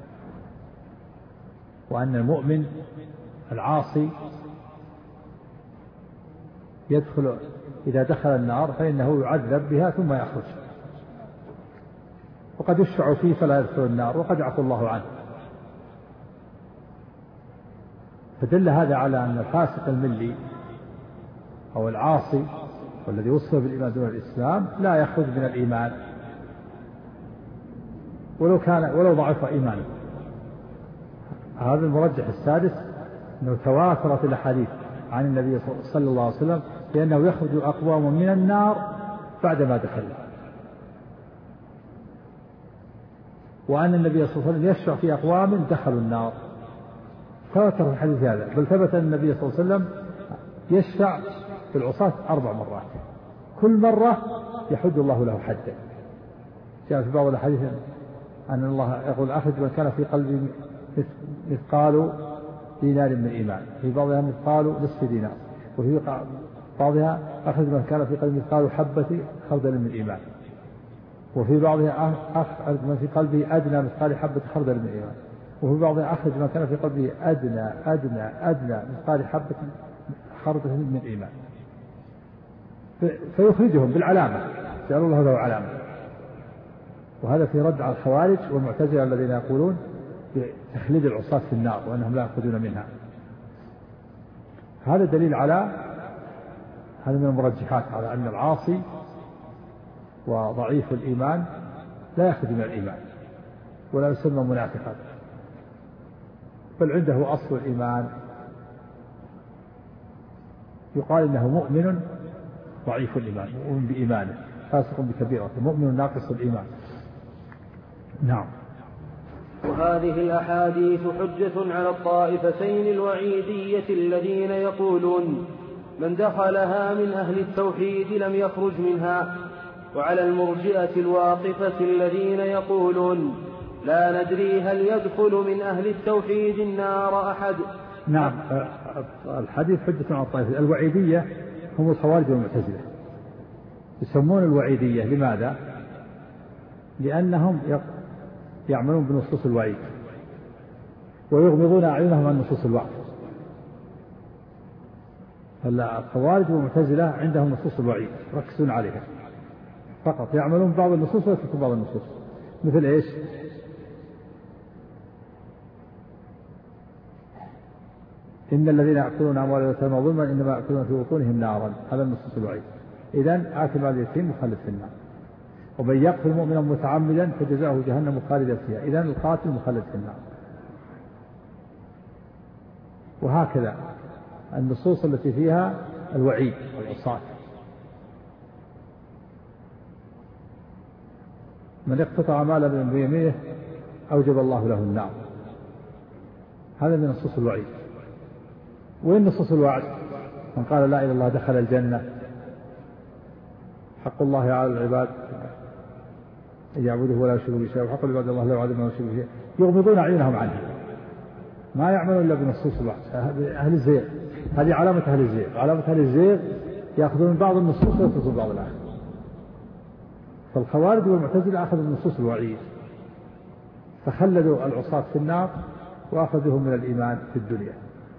وأن المؤمن العاصي يدخل إذا دخل النار فإنه يعذب بها ثم يخرج، وقد يشفع فيه فلا يدخل النار وقد يعفو الله عنه. فدل هذا على أن الفاسق الملي أو العاصي والذي وصف بالإيمان دون الإسلام لا يخرج من الإيمان ولو كان ولو ضعف إيمانه. هذا المرجح السادس أنه تواترت الأحاديث عن النبي صلى الله عليه وسلم بأنه يخرج أقوام من النار بعدما دخل، وأن النبي صلى الله عليه وسلم يشفع في أقوام دخلوا النار. تواتر الحديث هذا، بل ثبت أن النبي صلى الله عليه وسلم يشفع في العصاة أربع مرات، كل مرة يحد الله له حدا. جاء في بعض الأحاديث أن الله يقول أخرج من كان في قلبه مثقال دينار من إيمان، في بعضها مثقال نصف دينار، وفي بعضها أخرج من كان في قلبه مثقال حبة خردل من إيمان، وفي بعضها أخرج من في قلبه أدنى مثقال حبة خردل من إيمان، وفي بعضها أخرج من كان في قلبه أدنى أدنى أدنى مثقال حبة خردل من إيمان، فيخرجهم بالعلامة، جعلوا الله له علامة. وهذا في رد على الخوارج والمعتزلة الذين يقولون بتخليد العصاة في النار وأنهم لا يخرجون منها. هذا دليل على هذا من المرجحات على أن العاصي وضعيف الإيمان لا يخرج من الإيمان ولا يسمى منافقا، بل عنده أصل الإيمان، يقال إنه مؤمن ضعيف الإيمان، مؤمن بإيمانه فاسق بكبيرة، مؤمن ناقص الإيمان. نعم. وهذه الأحاديث حجة على الطائفتين الوعيدية الذين يقولون من دخلها من أهل التوحيد لم يخرج منها، وعلى المرجئة الواقفة الذين يقولون لا ندري هل يدخل من أهل التوحيد النار أحد. نعم. الحديث حجة على الطائفة الوعيدية هم الخوارج والمعتزلة، يسمون الوعيدية لماذا؟ لأنهم يعملون بنصوص الوعيد ويغمضون أعينهم عن نصوص الوعد. الخوارج والمعتزلة عندهم نصوص الوعيد يركزون عليها فقط، يعملون بعض النصوص ويتركون بعض النصوص. مثل إيش؟ إن الذين يأكلون أموال اليتامى ظلما إنما يأكلون في بطونهم نارا، هذا النصوص الوعيد. إذن آكل مال اليتيم مخلد في النار، ومن يقتل مؤمنا متعمدا فجزاؤه جهنم خالدا فيها، إذن القاتل مخلد في النار. وهكذا النصوص التي فيها الوعيد والعصاة، من اقتطع مالا بيمينه أوجب الله له النار، هذا من نصوص الوعيد. وين نصوص الوعد؟ من قال لا إله إلا الله دخل الجنة، حق الله على العباد أن يعبده ولا يشركوا به شيئا، وحق العباد الله لا يعذب ولا يشركوا به شيئا، يغمضون أعينهم عنه، ما يعملون إلا بنصوص الوعد. أهل الزيغ، هذه علامة أهل الزيغ، علامة أهل الزيغ يأخذون بعض النصوص ويتركون بعض الآخر. فالخوارج والمعتزلة أخذوا من نصوص الوعيد فخلدوا العصاة في النار وأخذوهم من الإيمان في الدنيا،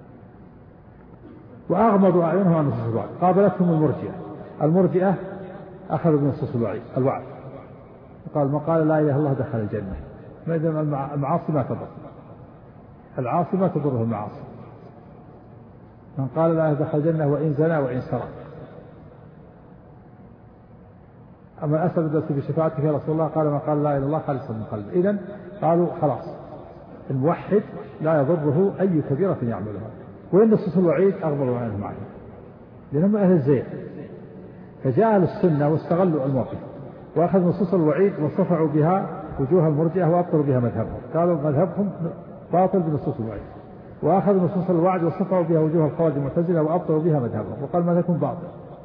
وأغمضوا أعينهم عن نصوص الوعد. قابلتهم المرجئة، المرجئة أخذوا من نصوص الوعيد الوعد، قال من قال لا إله إلا الله دخل الجنة. إذا المعاصي ما تضر، العاصي ما تضره المعاصي. من قال لا دخل الجنة وإن زنى وإن سرق. أما أسأل بشفاعتك يا رسول الله، قال من قال لا إله إلا الله خالصا من قلبه. إذن قالوا خلاص الموحد لا يضره أي كبيرة يعملها. وإن نصوص الوعيد أغمضوا عنهم عنه لأنهم أهل الزيغ. فجاء أهل السنة واستغلوا الموقف وأخذوا نصوص الوعيد وصفعوا بها وجوه المرجئة وأبطلوا بها مذهبهم، قالوا مذهبهم باطل بنصوص الوعيد. وأخذوا نصوص الوعد وصفوا بها وجوه الخوارج المعتزلة وأبطلوا بها مذهبهم، وقال مذهبكم باطل.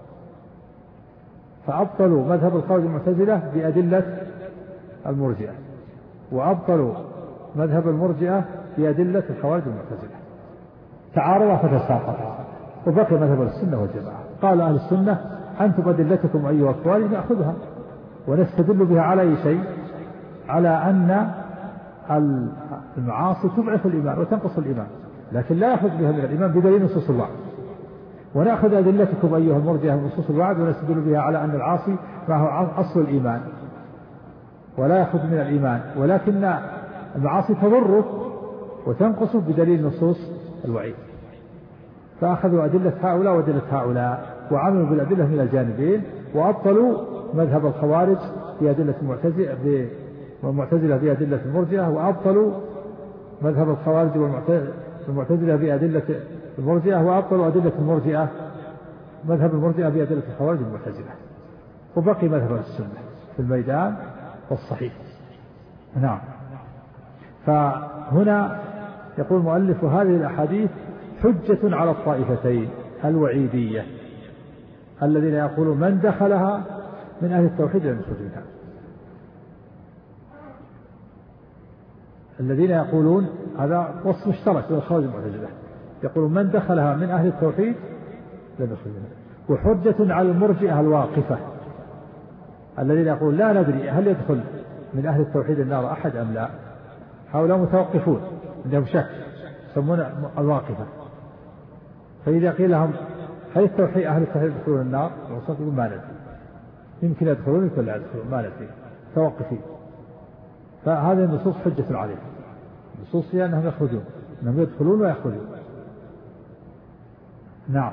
فأبطلوا مذهب الخوارج المعتزلة بأدلة المرجئة، وأبطلوا مذهب المرجئة بأدلة الخوارج المعتزلة، تعارضا فتساقطا، وبقي مذهب السنة والجماعة. قال أهل السنة أنتم أدلتكم أيها الخوارج نأخذها ونستدل بها على أي شيء؟ على أن المعاصي تضعف الإيمان وتنقص الإيمان، لكن لا يأخذ بها من الإيمان بدليل نصوص الوعد. ونأخذ أدلتكم أيها المرجئة من نصوص الوعد ونستدل بها على أن العاصي معه أصل الإيمان ولا يأخذ من الإيمان، ولكن المعاصي تضره وتنقص بدليل نصوص الوعيد. فأخذوا أدلة هؤلاء وأدلة هؤلاء وعملوا بالأدلة من الجانبين، وأبطلوا مذهب الخوارج بأدلة المعتزلة والمعتزلة بأدلة المرجئة، وأبطلوا مذهب الخوارج والمعتزلة بأدلة المرجئة، وأبطلوا أدلة المرجئة مذهب المرجئة بأدلة الخوارج والمعتزلة، وبقي مذهب السنة في الميدان والصحيح. نعم. فهنا يقول المؤلف هذه الأحاديث حجة على الطائفتين الوعيدية الذين يقولون من دخلها من أهل التوحيد لم يخرج منها. الذين يقولون هذا وصف مشترك بين الخوارج والمعتزلة، يقولون من دخلها من أهل التوحيد لم يخرج منها. وحجة على المرجئة الواقفة الذين يقولون لا ندري هل يدخل من أهل التوحيد النار أحد أم لا. هؤلاء متوقفون عندهم شك يسمون الواقفة. فإذا قيل لهم هل التوحيد أهل التوحيد يدخلون النار؟ يقول ما ندري، يمكن يدخلون يمكن لا يدخلون، ما ندري، توقفين. فهذه النصوص حجة عليهم، النصوص هي أنهم يخرجون، أنهم يدخلون ويخرجون. نعم.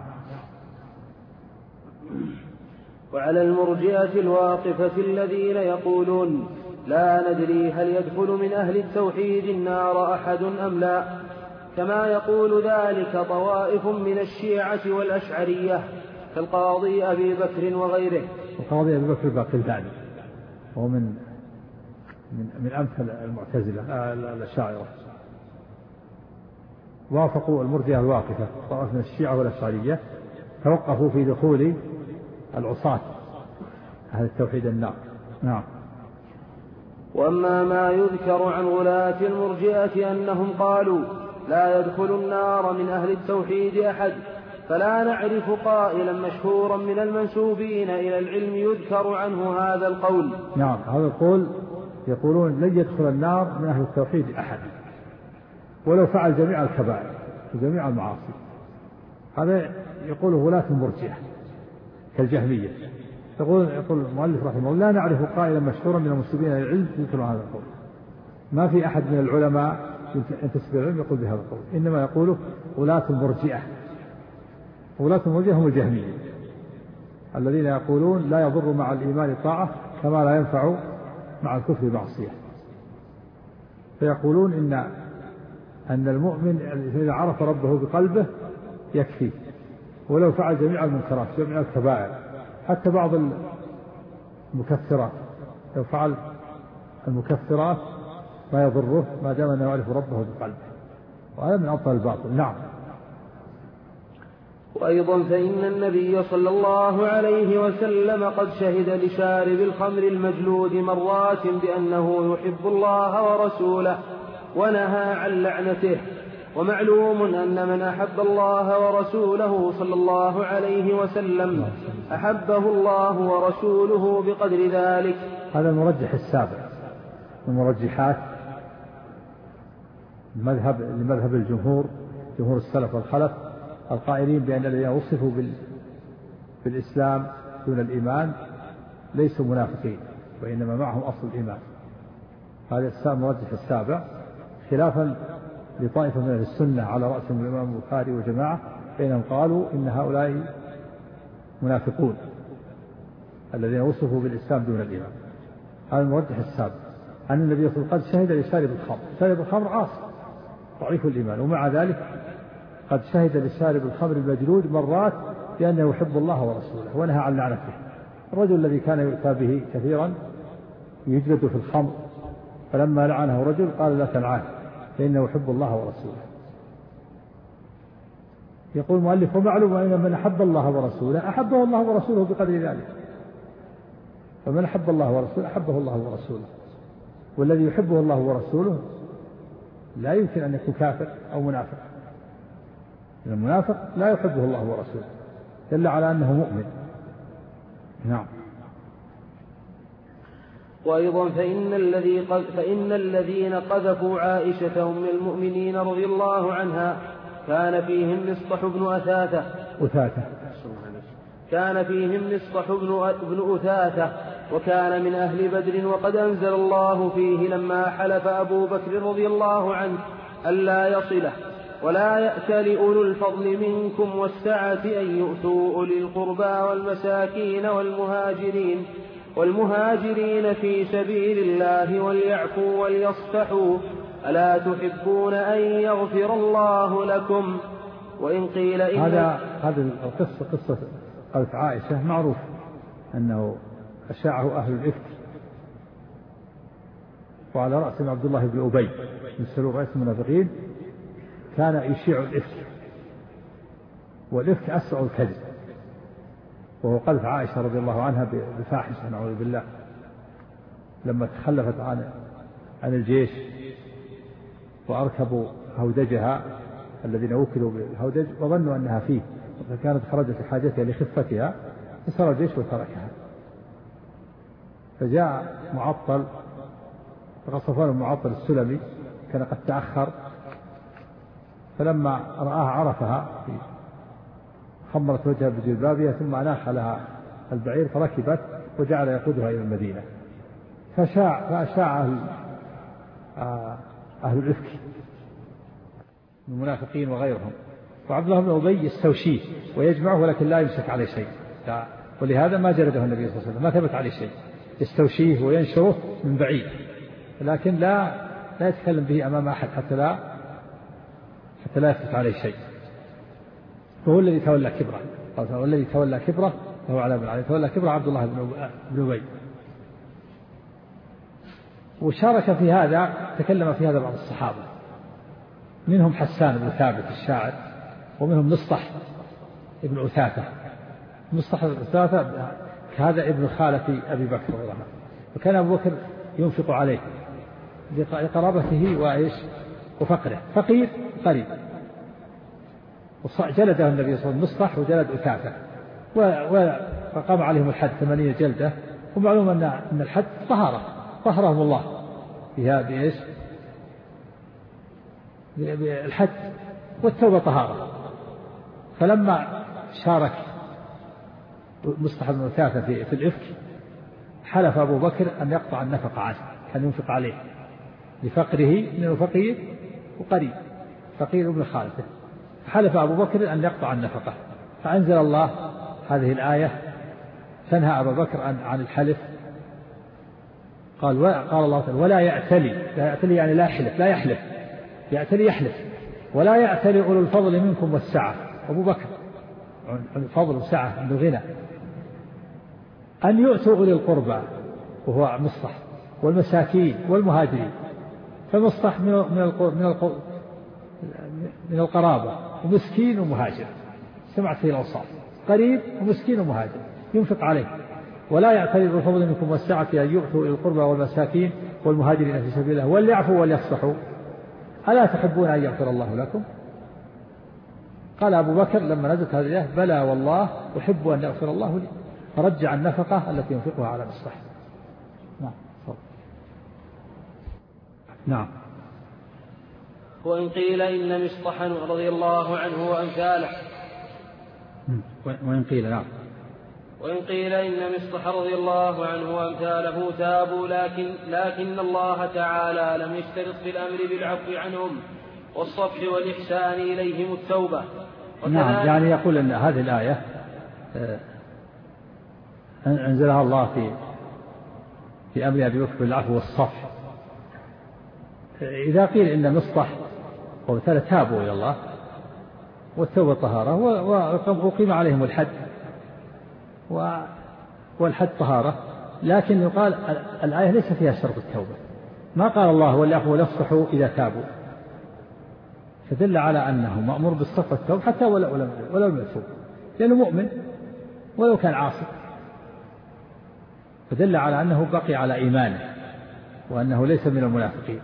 وعلى المرجئة الواقفة الذين يقولون لا ندري هل يدخل من أهل التوحيد النار أحد أم لا، كما يقول ذلك طوائف من الشيعة والأشعرية كالقاضي أبي بكر وغيره. القاضي أبي بكر باقلاني هو من من من أمثل المعتزلة الأشاعرة، وافقوا المرجئة الواقفة طائفة من الشيعة والأشعرية، توقفوا في دخول العصاة أهل التوحيد النار. نعم. وأما ما يذكر عن غلاة المرجئة أنهم قالوا لا يدخل النار من أهل التوحيد أحد، فلا نعرف قائلا مشهورا من المنسوبين إلى العلم يذكر عنه هذا القول. نعم، هذا القول يقولون لن يدخل النار من أهل التوحيد أحد ولو فعل جميع الكبائر وجميع المعاصي. هذا يقوله غلاة المرجئة كالجهمية. يقول يقول المؤلف رحمه الله لا نعرف قائلا مشهورا من المنسوبين إلى العلم يذكر هذا القول. ما في أحد من العلماء ينتسب العلم يقول بهذا القول، إنما يقوله غلاة المرجئة. غلاة المرجئة هم الجهمية الذين يقولون لا يضر مع الإيمان طاعة كما لا ينفع مع الكفر معصية. فيقولون إن أن المؤمن إذا عرف ربه بقلبه يكفي ولو فعل جميع المنكرات جميع الكبائر حتى بعض المكفرات، لو فعل المكفرات ما يضره ما دام أنه يعرف ربه بقلبه، وهذا من أبطل الباطل. نعم. وأيضا فإن النبي صلى الله عليه وسلم قد شهد لشارب الخمر المجلود مرات بأنه يحب الله ورسوله ونهى عن لعنته، ومعلوم أن من أحب الله ورسوله صلى الله عليه وسلم أحبه الله ورسوله بقدر ذلك. هذا المرجح السابع من مرجحات المذهب لمذهب الجمهور، جمهور السلف والخلف القائلين بأن الذين وصفوا بالإسلام دون الإيمان ليسوا منافقين وإنما معهم أصل الإيمان. هذا المرجح السابع، خلافا لطائفة من السنة على رأسهم الإمام البخاري وجماعة بينهم قالوا إن هؤلاء منافقون الذين وصفوا بالإسلام دون الإيمان. هذا المرجح السابع أن النبي صلى الله عليه وسلم قد شهد لشارب الخمر، شارب الخمر عاصي ضعيف الإيمان، ومع ذلك قد شهد لشارب الخمر المجلود مرات بأنه يحب الله ورسوله ونهى عن لعنته. الرجل الذي كان يؤتى به كثيرا يجلد في الخمر فلما لعنه رجل قال لا تلعنه فإنه يحب الله ورسوله. يقول المؤلف ومعلوم أن من أحب الله ورسوله أحبه الله ورسوله بقدر ذلك، فمن أحب الله ورسوله أحبه الله ورسوله، والذي يحبه الله ورسوله لا يمكن أن يكون كافر أو منافق، المنافق لا يحبه الله ورسوله دل على أنه مؤمن. نعم. وأيضا فإن, الذي قذ فإن الذين قذفوا عائشة أم المؤمنين رضي الله عنها كان فيهم مصطح بن أثاثة أثاثة كان فيهم مصطح بن أثاثة وكان من أهل بدر، وقد أنزل الله فيه لما حلف أبو بكر رضي الله عنه ألا يصله ولا يأتل أولو الفضل منكم والسعة أن يؤتوا أولي القربى والمساكين والمهاجرين والمهاجرين في سبيل الله وليعفوا وليصفحوا ألا تحبون أن يغفر الله لكم. وإن قيل إن هذا هذه القصة قصة قالت عائشة معروف أنه أشاعه أهل الإفك، وعلى رأسهم عبد الله بن أبي من سلول رئيس المنافقين كان يشيع الإفك، والإفك أسرع الكذب، وهو قذف عائشة رضي الله عنها بفاحشة نعوذ بالله لما تخلفت عن عن الجيش وأركبوا هودجها الذين وكلوا بالهودج وظنوا أنها فيه، فكانت خرجت لحاجتها لخفتها فسر الجيش وتركها، فجاء معطل غصفان المعطل السلمي كان قد تأخر، فلما رآها عرفها خمرت وجهها بجلبابها ثم أناخ لها البعير فركبت وجعل يقودها إلى المدينة، فشاع فأشاع أهل, أهل الإفك من المنافقين وغيرهم، وعبد الله بن أبي يستوشيه ويجمعه ولكن لا يمسك عليه شيء، ولهذا ما جلده النبي صلى الله عليه وسلم، ما ثبت عليه شيء، يستوشيه وينشره من بعيد لكن لا لا يتكلم به أمام أحد حتى لا حتى لا يثبت عليه شيء، فهو الذي تولى كبره، هو الذي تولى كبره فهو على من عليه تولى كبره عبد الله بن أبي. وشارك في هذا تكلم في هذا بعض الصحابة، منهم حسان بن ثابت الشاعر، ومنهم مصطح ابن أثاثة. مصطح بن أثاثة هذا ابن خالة أبي بكر رضي الله عنه، وكان أبو بكر ينفق عليه لقرابته وإيش وفقره، فقير قريب، وجلده النبي صلى الله عليه وسلم مصطح وجلد أثاثة وقام عليهم الحد ثمانين جلدة. ومعلوم أن أن الحد طهارة طهرهم الله بها بإيش بالحد، والتوبة طهارة. فلما شارك مصطح بن أثاثة في, في الإفك حلف أبو بكر أن يقطع النفقة عنه، كان ينفق عليه لفقره من فقير وقريب فقير ابن خالته، فحلف أبو بكر أن يقطع النفقة، فأنزل الله هذه الآية تنهى أبو بكر عن, عن الحلف. قال قال الله تعالى ولا يأتلي، لا يأتلي يعني لا يحلف، لا يحلف يأتلي يحلف، ولا يأتلي أولو الفضل منكم والسعة، أبو بكر الفضل والسعة عنده غنى، أن يؤتوا أولي القربى وهو مصطح والمساكين والمهاجرين، فمصطح من من من القرابة ومسكين ومهاجر، سمعت فيه الأوصاف قريب ومسكين ومهاجر ينفق عليه. ولا يأتلي أولو الفضل منكم والسعة أن يؤتوا أولي القربى والمساكين والمهاجرين في سبيل الله وليعفوا وليصفحوا ألا تحبون أن يغفر الله لكم. قال أبو بكر لما نزلت هذه الآية بلى والله أحب أن يغفر الله لي، فرجع النفقة التي ينفقها على مصطح. نعم. نعم. وإن قيل إن مصطحا رضي الله عنه وأمثاله وإن قيل نعم وإن قيل إن مصطح رضي الله عنه وأمثاله تابوا لكن, لكن الله تعالى لم يشترط في الأمر بالعفو عنهم والصفح والإحسان إليهم التوبة. نعم، يعني يقول أن هذه الآية أنزلها الله في في أمر أبي بكر بالعفو والصفح. إذا قيل إن مصطح وأمثاله تابوا إلى الله والتوبة طهارة وقيم عليهم الحد والحد طهارة، لكن يقال الآية ليس فيها شرط التوبة، ما قال الله وليعفوا وليصفحوا إذا تابوا، فدل على أنه مأمور بالصف والتوب حتى ولو لم ولو لم يتوب، لأنه مؤمن ولو كان عاصي، فدل على أنه بقي على إيمانه وأنه ليس من المنافقين.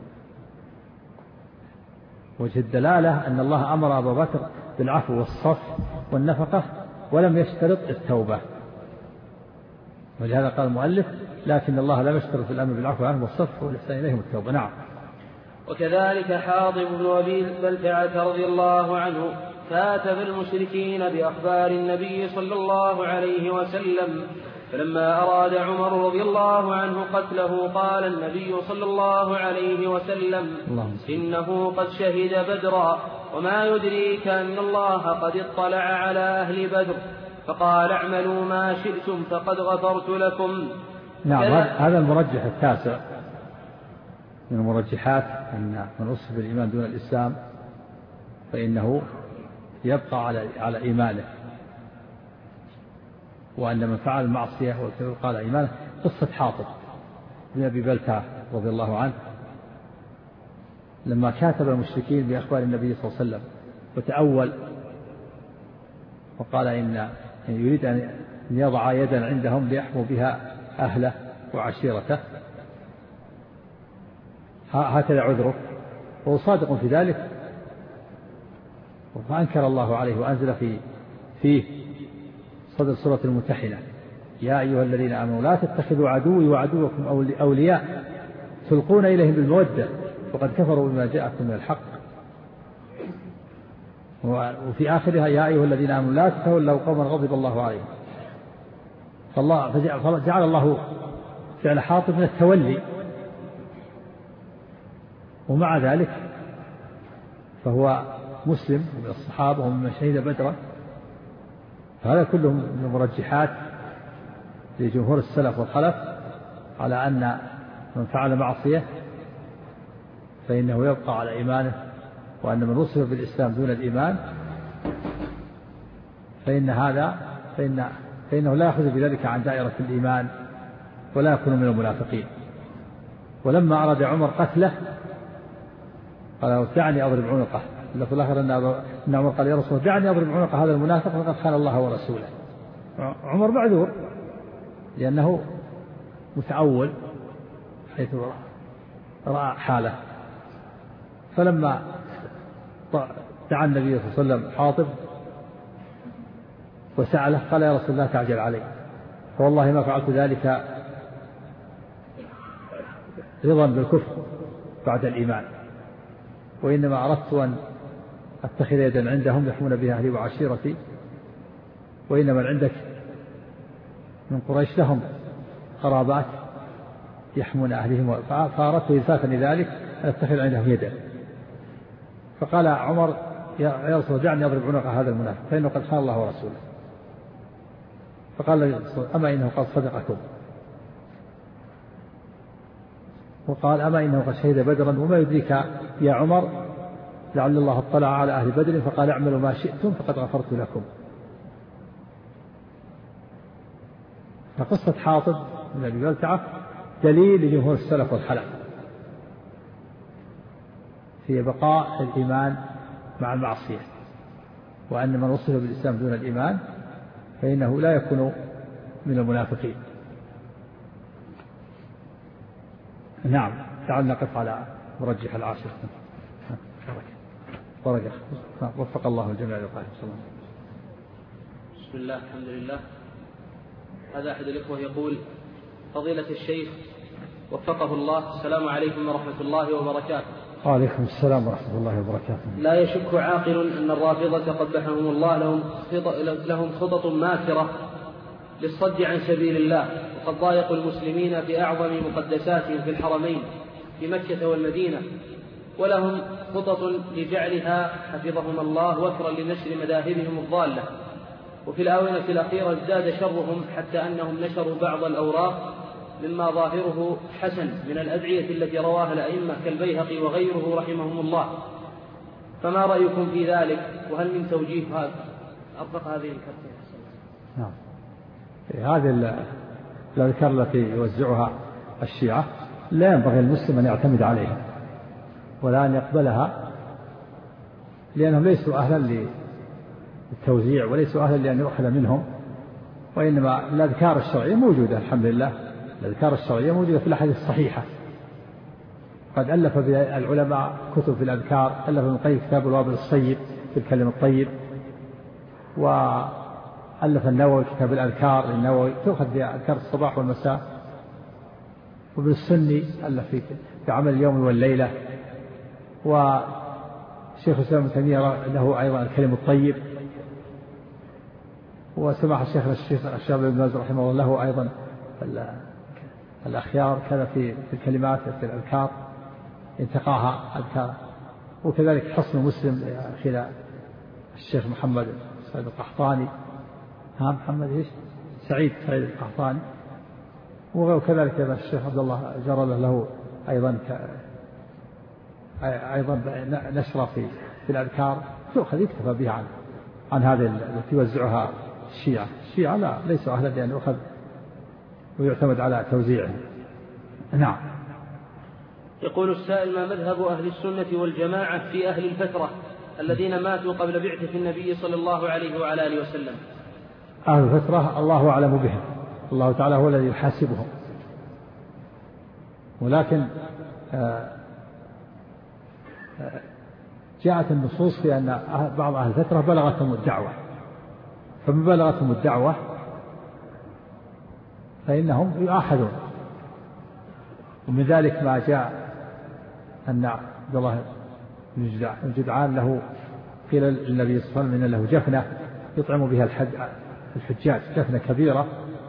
وجه الدلالة أن الله أمر أبا بكر بالعفو والصف والنفقة ولم يشترط التوبة، ولهذا قال المؤلف لكن الله لم يشترط في الأمر بالعفو عنه والصف والإحسان إليهم التوبة. نعم. وكذلك حاطب بن أبي بلتعة رضي الله عنه كاتب المشركين بأخبار النبي صلى الله عليه وسلم، فلما أراد عمر رضي الله عنه قتله قال النبي صلى الله عليه وسلم إنه قد شهد بدرا وما يدريك أن الله قد اطلع على أهل بدر، فقال اعملوا ما شئتم فقد غفرت لكم. نعم. هذا المرجح التاسع من المرجحات أن من أصف بالإيمان دون الإسلام فإنه يبقى على على إيمانه، وأن من فعل المعصية ويبقى على إيمانه. قصة حاطب بن أبي بلتعة رضي الله عنه لما كاتب المشركين بأخبار النبي صلى الله عليه وسلم وتأول وقال إن يريد أن يضع يدا عندهم ليحموا بها أهله وعشيرته، هكذا عذره وهو صادق في ذلك، فأنكر الله عليه وأنزل في فيه صدر سورة الممتحنة يا أيها الذين آمنوا لا تتخذوا عدوي وعدوكم أولياء تلقون إليهم بالمودة وقد كفروا بما جاءكم من الحق. وفي آخرها يا أيها الذين آمنوا لا تتولوا قوما غضب الله عليهم. فالله فجعل الله فعل حاطب من التولي، ومع ذلك فهو مسلم من الصحابة ومن شهد بدرا. فهذا كله من المرجحات لجمهور السلف والخلف على أن من فعل معصية فإنه يبقى على إيمانه، وأن من وصف بالإسلام دون الإيمان فإن هذا فإن فإنه لا يأخذ بذلك عن دائرة الإيمان ولا يكون من المنافقين. ولما أراد عمر قتله قال دعني أضرب عنقه، في الآخر أن عمر قال يا رسول الله دعني أضرب عنق هذا المنافق فقد خان الله ورسوله. عمر معذور لأنه متأول حيث رأى حاله. فلما دعا النبي صلى الله عليه وسلم حاطب وسأله قال يا رسول الله تعجل علي، فوالله ما فعلت ذلك رضا بالكفر بعد الإيمان، وإنما أردت أن أتخذ يدا عندهم يحمون بها أهلي وعشيرتي، وإن من عندك من قريش لهم قرابات يحمون أهلهم، فأردت إنسافا ذلك أن أتخذ عندهم يدا. فقال عمر يا رسول الله دعني أضرب عنق هذا المنافق فإنه قد خان الله ورسوله. فقال أما إنه قد صدقكم، وقال أما إنه قد شهد بدرا وما يدريك يا عمر لعل الله اطلع على أهل بدر فقال اعملوا ما شئتم فقد غفرت لكم. فقصة حاطب من أبي بلتعة دليل لجمهور السلف والخلف في بقاء الإيمان مع المعصية، وأن من وصف بالإسلام دون الإيمان فإنه لا يكون من المنافقين. نعم. تعالوا نقف على مرجح العاشر. بركة وفق الله الجميع للقائم. بسم الله الحمد لله. هذا أحد الإخوة يقول فضيلة الشيخ وفقه الله السلام عليكم ورحمة الله وبركاته. وعليكم السلام ورحمة الله وبركاته. لا يشك عاقل أن الرافضة قبحهم الله لهم لهم خطط ماكرة للصد عن سبيل الله، وقد ضايقوا المسلمين في أعظم مقدساتهم في الحرمين في مكة والمدينة، ولهم خطط لجعلها حفظهم الله وكرا لنشر مذاهبهم الضالة. وفي الآونة الأخيرة ازداد شرهم حتى أنهم نشروا بعض الأوراق مما ظاهره حسن من الأدعية التي رواها الأئمة كالبيهقي وغيره رحمهم الله. فما رأيكم في ذلك، وهل من توجيه هذا أطلق هذه الكرة؟ نعم. هذه الأذكار التي يوزعها الشيعة لا ينبغي المسلم أن يعتمد عليها ولا أن يقبلها لأنهم ليسوا أهلا للتوزيع وليسوا أهلا لأن يؤخذ منهم، وإنما الأذكار الشرعية موجودة الحمد لله، الأذكار الشرعية موجودة في الأحاديث الصحيحة. قد ألف العلماء كتب في الأذكار، ألف ابن القيم كتاب الوابل الصيب في الكلم الطيب، وألف النووي كتاب الأذكار للنووي تؤخذ في أذكار الصباح والمساء، وابن السني ألف في عمل اليوم والليلة، وشيخ الإسلام ابن تيمية له أيضا الكلم الطيب، وسماح الشيخ الشيخ الشاب بن باز رحمه الله له أيضا الأخيار كذا في الكلمات في الأذكار انتقاها أذكار، وكذلك حصن مسلم خلال الشيخ محمد سعيد القحطاني، ها محمد إيش سعيد سعيد القحطاني، وكذلك الشيخ عبد الله جرل له أيضا أيضا نشرة في في الأذكار تؤخذ يكتفى بها عن عن هذه التي يوزعها الشيعة. الشيعة لا ليسوا أهلا لأن يؤخذ ويعتمد على توزيعه. نعم. يقول السائل: ما مذهب أهل السنة والجماعة في أهل الفترة الذين ماتوا قبل بعثة النبي صلى الله عليه وعلى آله وسلم؟ أهل الفترة الله أعلم بهم، الله تعالى هو الذي يحاسبهم، ولكن جاءت النصوص في أن بعض أهل الفترة بلغتهم الدعوة، فمن بلغتهم الدعوة فإنهم يؤاخذون، ومن ذلك ما جاء أن عبد الله بن جدعان له قيل للنبي صلى الله عليه وسلم إن له جفنة يطعم بها الحجاج، جفنة كبيرة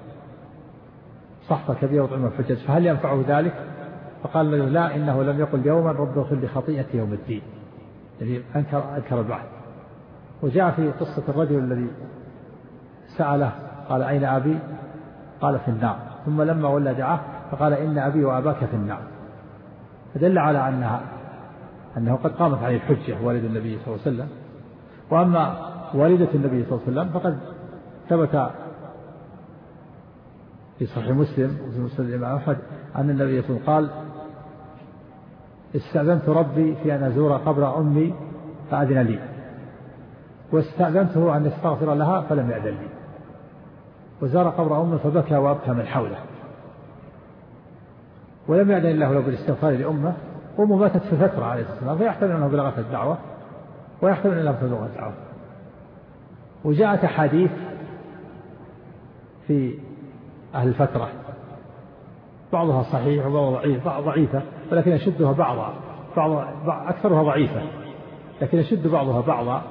صحفة كبيرة يطعم الحجاج، فهل ينفعه ذلك؟ فقال له لا، إنه لم يقل يوما رب اغفر لي خطيئتي يوم الدين، يعني أنكر أنكر البعث. وجاء في قصة الرجل الذي سأله قال أين أبي؟ قال في النار، ثم لما ولى دعاه فقال إن أبي وأباك في النار، فدل على أنها أنه قد قامت عليه الحجة والد النبي صلى الله عليه وسلم. وأما والدة النبي صلى الله عليه وسلم فقد ثبت في صحيح مسلم وفي مسند الإمام أحمد أن النبي صلى الله عليه وسلم قال استأذنت ربي في أن أزور قبر أمي فأذن لي، واستأذنته أن يستغفر لها فلم يأذن لي، وزار قبر أمه فبكى وأبكى من حوله، ولم يأذن له له بالاستغفار لأمه، وأمه ماتت في فترة عليه الصلاة والسلام، فيحتمل أنه بلغت الدعوة ويحتمل أنه بلغت الدعوة. وجاءت أحاديث في أهل الفترة بعضها صحيح وبعضها ضعيف ضعيفة، ولكن يشدها بعضها بعض أكثرها ضعيفة، لكن يشد بعضها بعضا.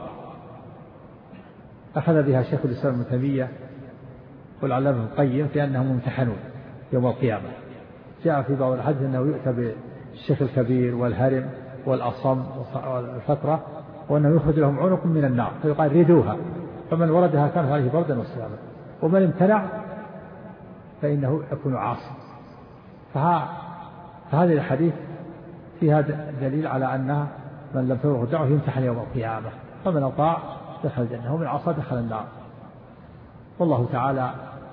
أخذ بها شيخ الإسلام ابن تيمية والعلامة ابن القيم في أنهم ممتحنون يوم القيامة. جاء في بعض الحديث أنه يؤتى بالشيخ الكبير والهرم والأصم والفترة، وأنه يخرج لهم عنق من النار فيقال ردوها، فمن وردها كان عليه بردا وسلاما، ومن امتنع فإنه يكون عاصم. فهذه الحديث فيها دليل على أن من لم تبلغه الدعوة يمتحن يوم القيامة، فمن أطاع دخل الجنة ومن عصى دخل النار، والله تعالى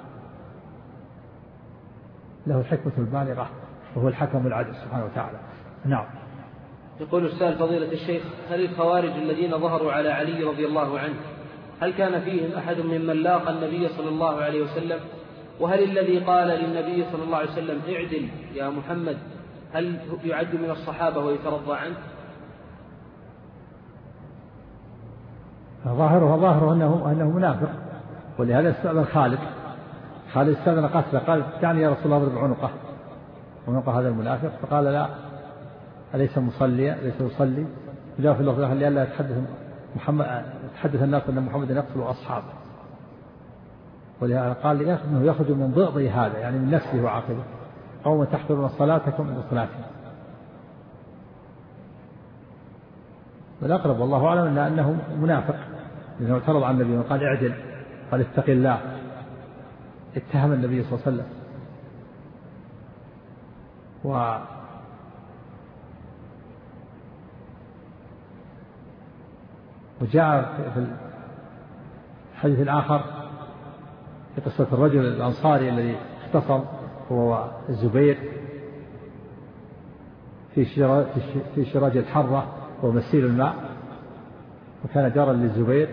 له الحكمة البالغة وهو الحكم العدل سبحانه وتعالى. نعم. يقول السائل: فضيلة الشيخ، هل الخوارج الذين ظهروا على علي رضي الله عنه هل كان فيهم أحد ممن لاقى النبي صلى الله عليه وسلم؟ وهل الذي قال للنبي صلى الله عليه وسلم اعدل يا محمد هل يعد من الصحابة ويترضى عنه؟ ظاهره ظاهره أنه, أنه منافق، ولهذا استأذن خالد خالد استأذن قتله، قال دعني يا رسول الله اضرب عنقه عنق هذا المنافق، فقال لا أليس مصليا أليس يصلي؟ جاء في اللفظ الآخر لئلا يتحدث محمد يتحدث الناس أن محمد يقتل أصحابه، ولهذا قال إنه يخرج من ضئضي هذا، يعني من نفسه وعقله، قوم تحضرون صلاتكم من صلاتهم. والأقرب والله أعلم أنه منافق، لأنه اعترض على النبي وقال اعدل، قال اتق الله، اتهم النبي صلى الله عليه وسلم. و وجاء في الحديث الآخر في قصة الرجل الأنصاري الذي اختصم هو الزبير في في شراج الحرة ومسيل الماء، وكان جارا للزبير،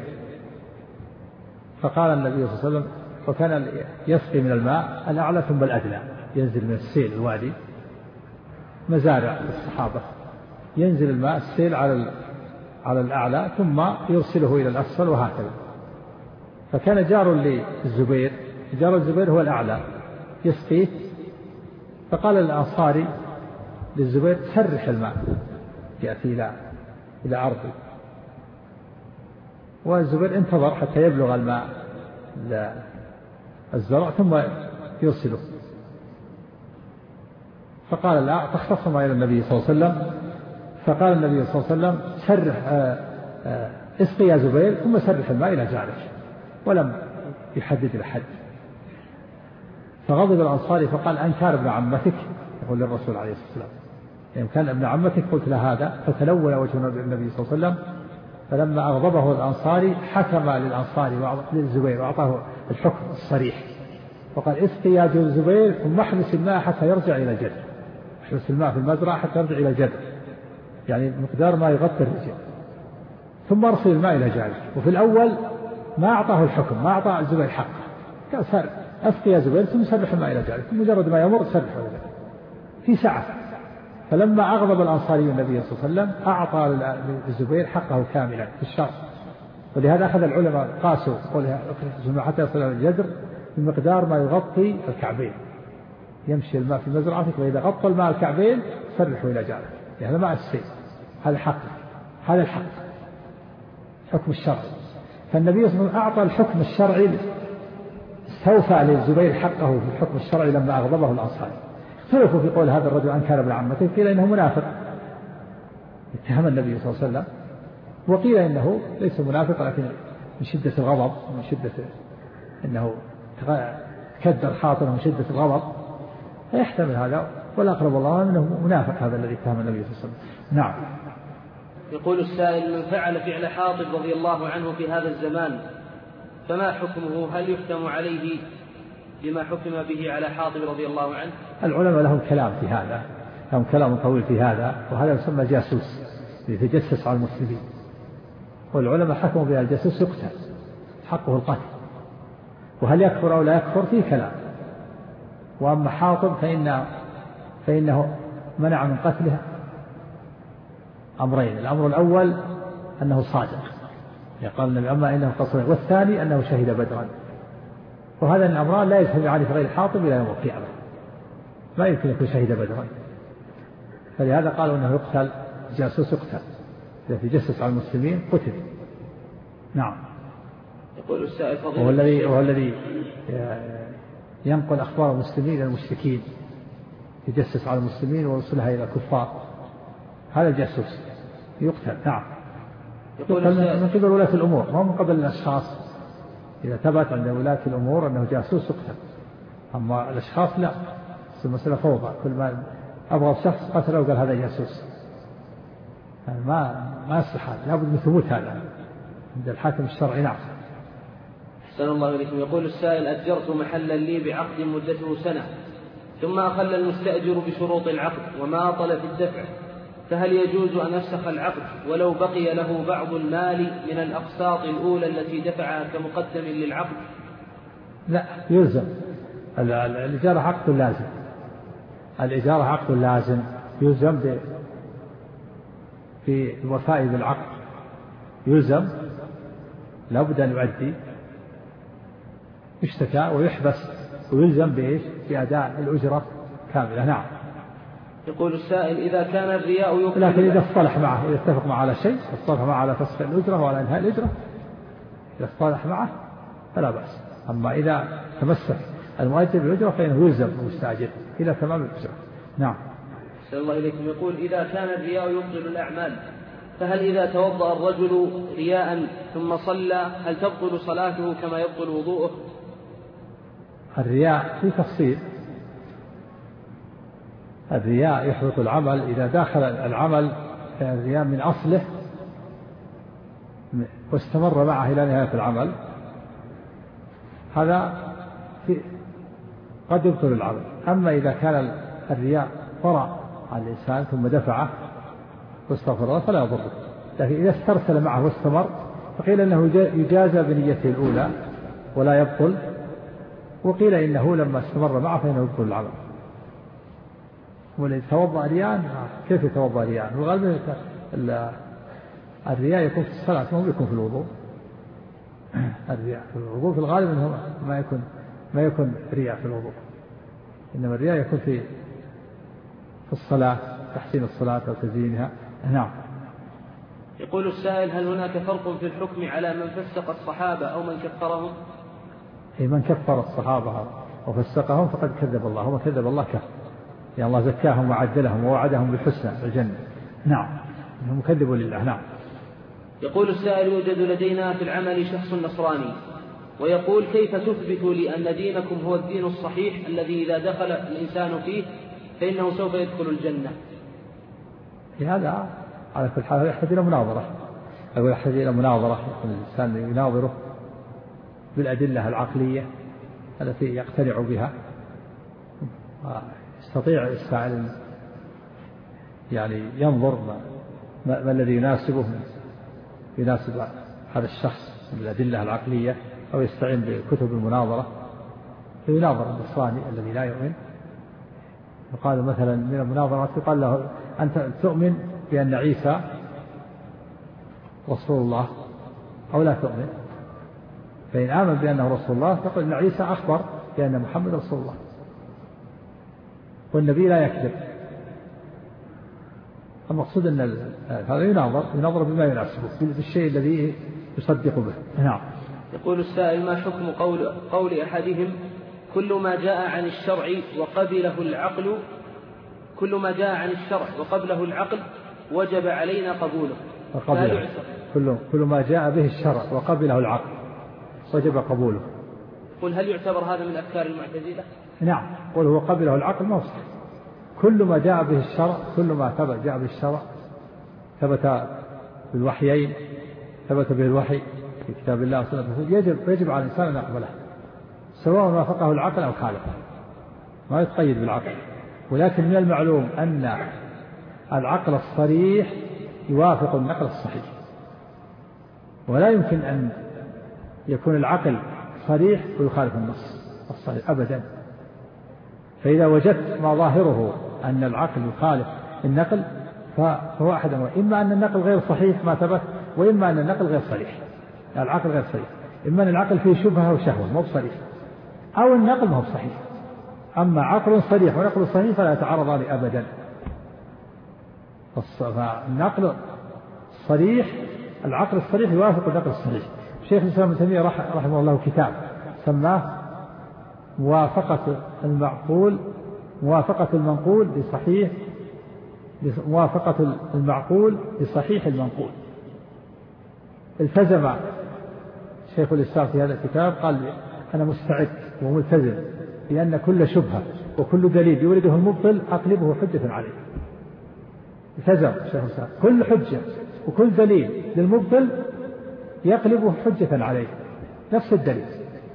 فقال النبي صلى الله عليه وسلم وكان يسقي من الماء الأعلى ثم الأدنى، ينزل من السيل الوادي مزارع الصحابة، ينزل الماء السيل على على الأعلى ثم يرسله إلى الأسفل وهكذا. فكان جار للزبير، جار الزبير هو الأعلى يسقيه، فقال الأنصاري للزبير سرح الماء يأتي إلى إلى أرضه، والزبير انتظر حتى يبلغ الماء الزرع ثم يرسله. فقال لا، فاختصم إلى النبي صلى الله عليه وسلم، فقال النبي صلى الله عليه وسلم سرح اسقي يا زبير ثم سرح الماء إلى جارك، ولم يحدد الحد. فغضب الأنصاري فقال أن كان ابن عمتك، يقول للرسول عليه الصلاة والسلام يعني كان ابن عمتك قلت له هذا، فتلون وجه النبي صلى الله عليه وسلم. فلما أغضبه الأنصاري حكم للأنصاري للزبير وأعطاه الحكم الصريح، وقال اسقي يا زبير ثم احبس الماء حتى يرجع إلى الجدر، احبس الماء في المزرعة حتى يرجع إلى الجدر، يعني مقدار ما يغطي الرجل، ثم ارسل الماء إلى جارك. وفي الأول ما أعطاه الحكم، ما أعطى الزبير حقه، قال سر اسقي يا زبير ثم سرح الماء إلى جارك، مجرد ما يمر سرحه إلى جارك في سعة. فلما أغضب الأنصاري النبي صلى الله عليه وسلم أعطى للزبير حقه كاملا في الشرط. ولهذا أخذ العلماء قاسوا حتى يصل إلى الجدر بمقدار ما يغطي الكعبين، يمشي الماء في مزرعتك وإذا غطى الماء الكعبين سرحوا إلى جارك، يعني ماء السيل. هذا حق، هذا الحق حكم الشرعي. فالنبي صلى الله عليه وسلم أعطى الحكم الشرعي، استوفى للزبير حقه في الحكم الشرعي لما أغضبه الأنصاري. اختلفوا في قول هذا الرجل أن كان ابن عمته، قيل إنه منافق اتهم النبي صلى الله عليه وسلم، وقيل إنه ليس منافق لكن من شدة الغضب، من شدة إنه كدر خاطره من شدة الغضب، فيحتمل هذا، والأقرب الله أنه منافق هذا الذي اتهم النبي صلى الله عليه وسلم. نعم. يقول السائل: من فعل فعل حاطب رضي الله عنه في هذا الزمان فما حكمه؟ هل يحكم عليه بما حكم به على حاطب رضي الله عنه؟ العلماء لهم كلام في هذا، لهم كلام طويل في هذا، وهذا يسمى جاسوس يتجسس على المسلمين، والعلماء حكموا بها الجاسوس يقتل، حقه القتل، وهل يكفر أو لا يكفر فيه كلام. وأما حاطب فإن فإنه منع من قتله أمرين: الأمر الأول أنه صادق، قال النبي أما إنه قصر، والثاني أنه شهد بدرا، وهذا الأمران لا يجتمعان في غير حاطب إلى يوم القيامة، ما يمكن يكون شهد بدرا. فلهذا قالوا أنه يقتل، جاسوس يقتل، إذا تجسس على المسلمين قتل. نعم. يقول السائل: وهو الذي وهو الذي ينقل أخبار المسلمين إلى المشركين، يجسس على المسلمين ويوصلها إلى الكفار، هذا الجاسوس يقتل. نعم. يقتل من قبل ولاة الأمور، ما من قبل الأشخاص. إذا ثبت عند ولاة الأمور أنه جاسوس يقتل، أما الأشخاص لا، المسألة فوضى، كل ما أبغض شخص قتله وقال هذا جاسوس، ما ما يصلح هذا، لابد من ثبوت هذا عند الحاكم الشرعي. نعم. أحسن الله إليكم. يقول السائل: أجرت محلا لي بعقد مدته سنة، ثم أخل المستأجر بشروط العقد وما أطل في الدفع، فهل يجوز أن أفسخ العقد ولو بقي له بعض المال من الأقساط الأولى التي دفعها كمقدم للعقد؟ لا، يلزم. الإجارة عقد لازم، الإجارة عقد لازم، يلزم في الوفاء بالعقد، يلزم لابد أن يؤدي، يشتكى ويحبس ويلزم بإيش؟ بأداء الأجرة كاملة. نعم. يقول السائل: إذا كان الرياء يقتل، لكن إذا اصطلح معه، إذا اتفق معه على شيء، اصطلح معه على فسخ الأجرة وعلى إنهاء الأجرة، إذا اصطلح معه فلا بأس. أما إذا تمسك المؤجر بالأجرة فإنه يلزم المستأجر إلى تمام الأجرة. نعم. أحسن الله إليكم. يقول: إذا كان الرياء يبطل الأعمال، فهل إذا توضأ الرجل رياء ثم صلى هل تبطل صلاته كما يبطل وضوءه؟ الرياء في تفصيل، الرياء يحبط العمل إذا داخل العمل الرياء من أصله واستمر معه إلى نهاية العمل، هذا في قد يبطل العمل. أما إذا كان الرياء طرأ على الإنسان ثم دفعه واستغفر الله فلا يضره، لكن إذا استرسل معه واستمر فقيل أنه يجازى بنيته الأولى ولا يبطل، وقيل إنه لما استمر معه فإنه يبطل العمل. والذي توضأ رياء كيف يتوضأ رياء؟ وغالبا الرياء يكون في الصلاة ما يكون في الوضوء. الرياء في الوضوء في الغالب أنه ما يكون ما يكون رياء في الوضوء، إنما الرياء يكون في في الصلاة، تحسين الصلاة أو تزيينها. نعم. يقول السائل: هل هناك فرق في الحكم على من فسق الصحابة أو من كفرهم؟ أي من كفر الصحابة وفسقهم فقد كذب الله، ومن كذب الله كفر، يعني الله زكاهم وعدلهم ووعدهم بالحسنى الجنة. نعم، هم كذبوا لله. نعم. يقول السائل: يوجد لدينا في العمل شخص نصراني ويقول: كيف تثبت لي أن دينكم هو الدين الصحيح الذي إذا دخل الإنسان فيه فإنه سوف يدخل الجنة؟ هذا على كل حال يحتاج إلى مناظرة، أو يحتاج إلى مناظرة، يكون الإنسان يناظره بالأدلة العقلية التي يقتنع بها، يستطيع السائل يعني ينظر ما, ما, ما الذي يناسبه يناسب هذا الشخص بالأدلة العقلية، أو يستعين بكتب المناظرة فيناظر النصراني الذي لا يؤمن. يقال مثلا من المناظرات يقال له: أنت تؤمن بأن عيسى رسول الله أو لا تؤمن؟ فإن آمن بأنه رسول الله تقول أن عيسى أخبر بأن محمد رسول الله، والنبي لا يكذب. المقصود أن هذا يناظر يناظر بما يناسبه بالشيء الذي يصدق به. نعم. يقول السائل: ما حكم قول, قول أحدهم: كل ما جاء عن الشرع وقبله العقل كل ما جاء عن الشرع وقبله العقل وجب علينا قبوله؟ كل, كل ما جاء به الشرع وقبله العقل وجب قبوله. قل: هل يعتبر هذا من أفكار المعتزلة؟ نعم. قل هو قبله العقل ما صح. كل ما جاء به الشرع، كل ما ثبت جاء به الشرع ثبت بالوحيين، ثبت به الوحي في كتاب الله وسنة رسوله، يجب يجب على الإنسان أن يقبله سواء وافقه العقل أو خالفه، ما يتقيد بالعقل. ولكن من المعلوم أن العقل الصريح يوافق النقل الصحيح، ولا يمكن أن يكون العقل صريح ويخالف النص الصحيح أبدا. فإذا وجدت ما ظاهره أن العقل يخالف النقل فهو أحد أمرين: إما أن النقل غير صحيح ما ثبت، وإما أن النقل غير صريح، العقل غير صريح. إما أن العقل فيه شبهة وشهوة مو بصريح، أو النقل ما هو صحيح. أما عقل صريح ونقل صحيح فلا يتعارضان أبدا. فالنقل الصريح العقل الصريح يوافق النقل الصحيح. شيخ الإسلام ابن تيمية رحمه الله كتاب سماه موافقة المعقول موافقة المنقول لصحيح موافقة المعقول لصحيح المنقول. التزم شيخ الإسلام في هذا الكتاب قال: أنا مستعد وملتزم لأن كل شبهة وكل دليل يورده المبطل أقلبه حجة عليه. التزم شيخ الإسلام كل حجة وكل دليل للمبطل يقلبه حجة عليه، نفس الدليل.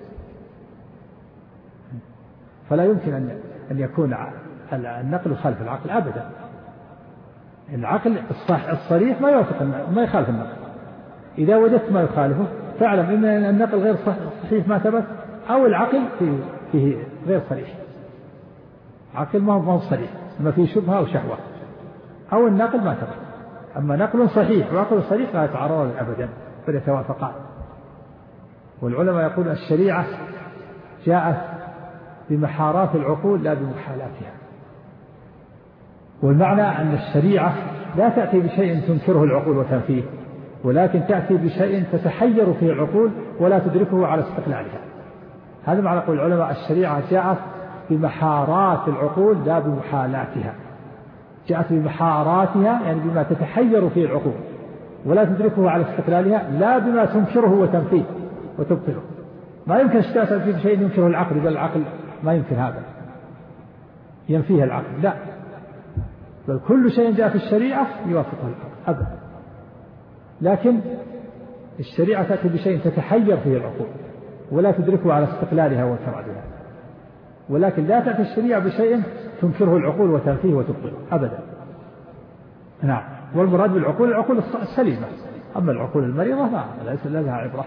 فلا يمكن أن أن يكون النقل خالف العقل أبدا. العقل الصريح ما يوافق ما يخالف النقل. إذا وجدت ما يخالفه فاعلم إما أن النقل غير صحيح ما ثبت، أو العقل فيه, فيه غير صريح، عقل ما هو صريح ما فيه شبهة وشهوة، أو النقل ما ثبت. أما نقل صحيح وعقل صريح لا يتعارضان أبدا بل يتوافقان. والعلماء يقولون الشريعة جاءت بمحارات العقول لا بمحالاتها. والمعنى أن الشريعة لا تأتي بشيء تنكره العقول وتنفيه، ولكن تأتي بشيء تتحير فيه العقول ولا تدركه على استقلالها. هذا معنى قول العلماء الشريعة جاءت بمحارات العقول لا بمحالاتها. جاءت بمحاراتها يعني بما تتحير فيه العقول ولا تدركه على استقلالها، لا بما تنكره وتنفيه وتبطله. ما يمكن تأتي في شيء ينكره العقل، بل العقل ما يمكن هذا ينفيه العقل، لا، بل كل شيء جاء في الشريعة يوافقه العقل أبدا. لكن الشريعة تأتي بشيء تتحير فيه العقول ولا تدركه على استقلالها وانفرادها، ولكن لا تأتي الشريعة بشيء تنكره العقول وتنفيه وتبطله أبدا. نعم. والمراد بالعقول العقول السليمة، أما العقول المريضة لا ليس لها عبرة.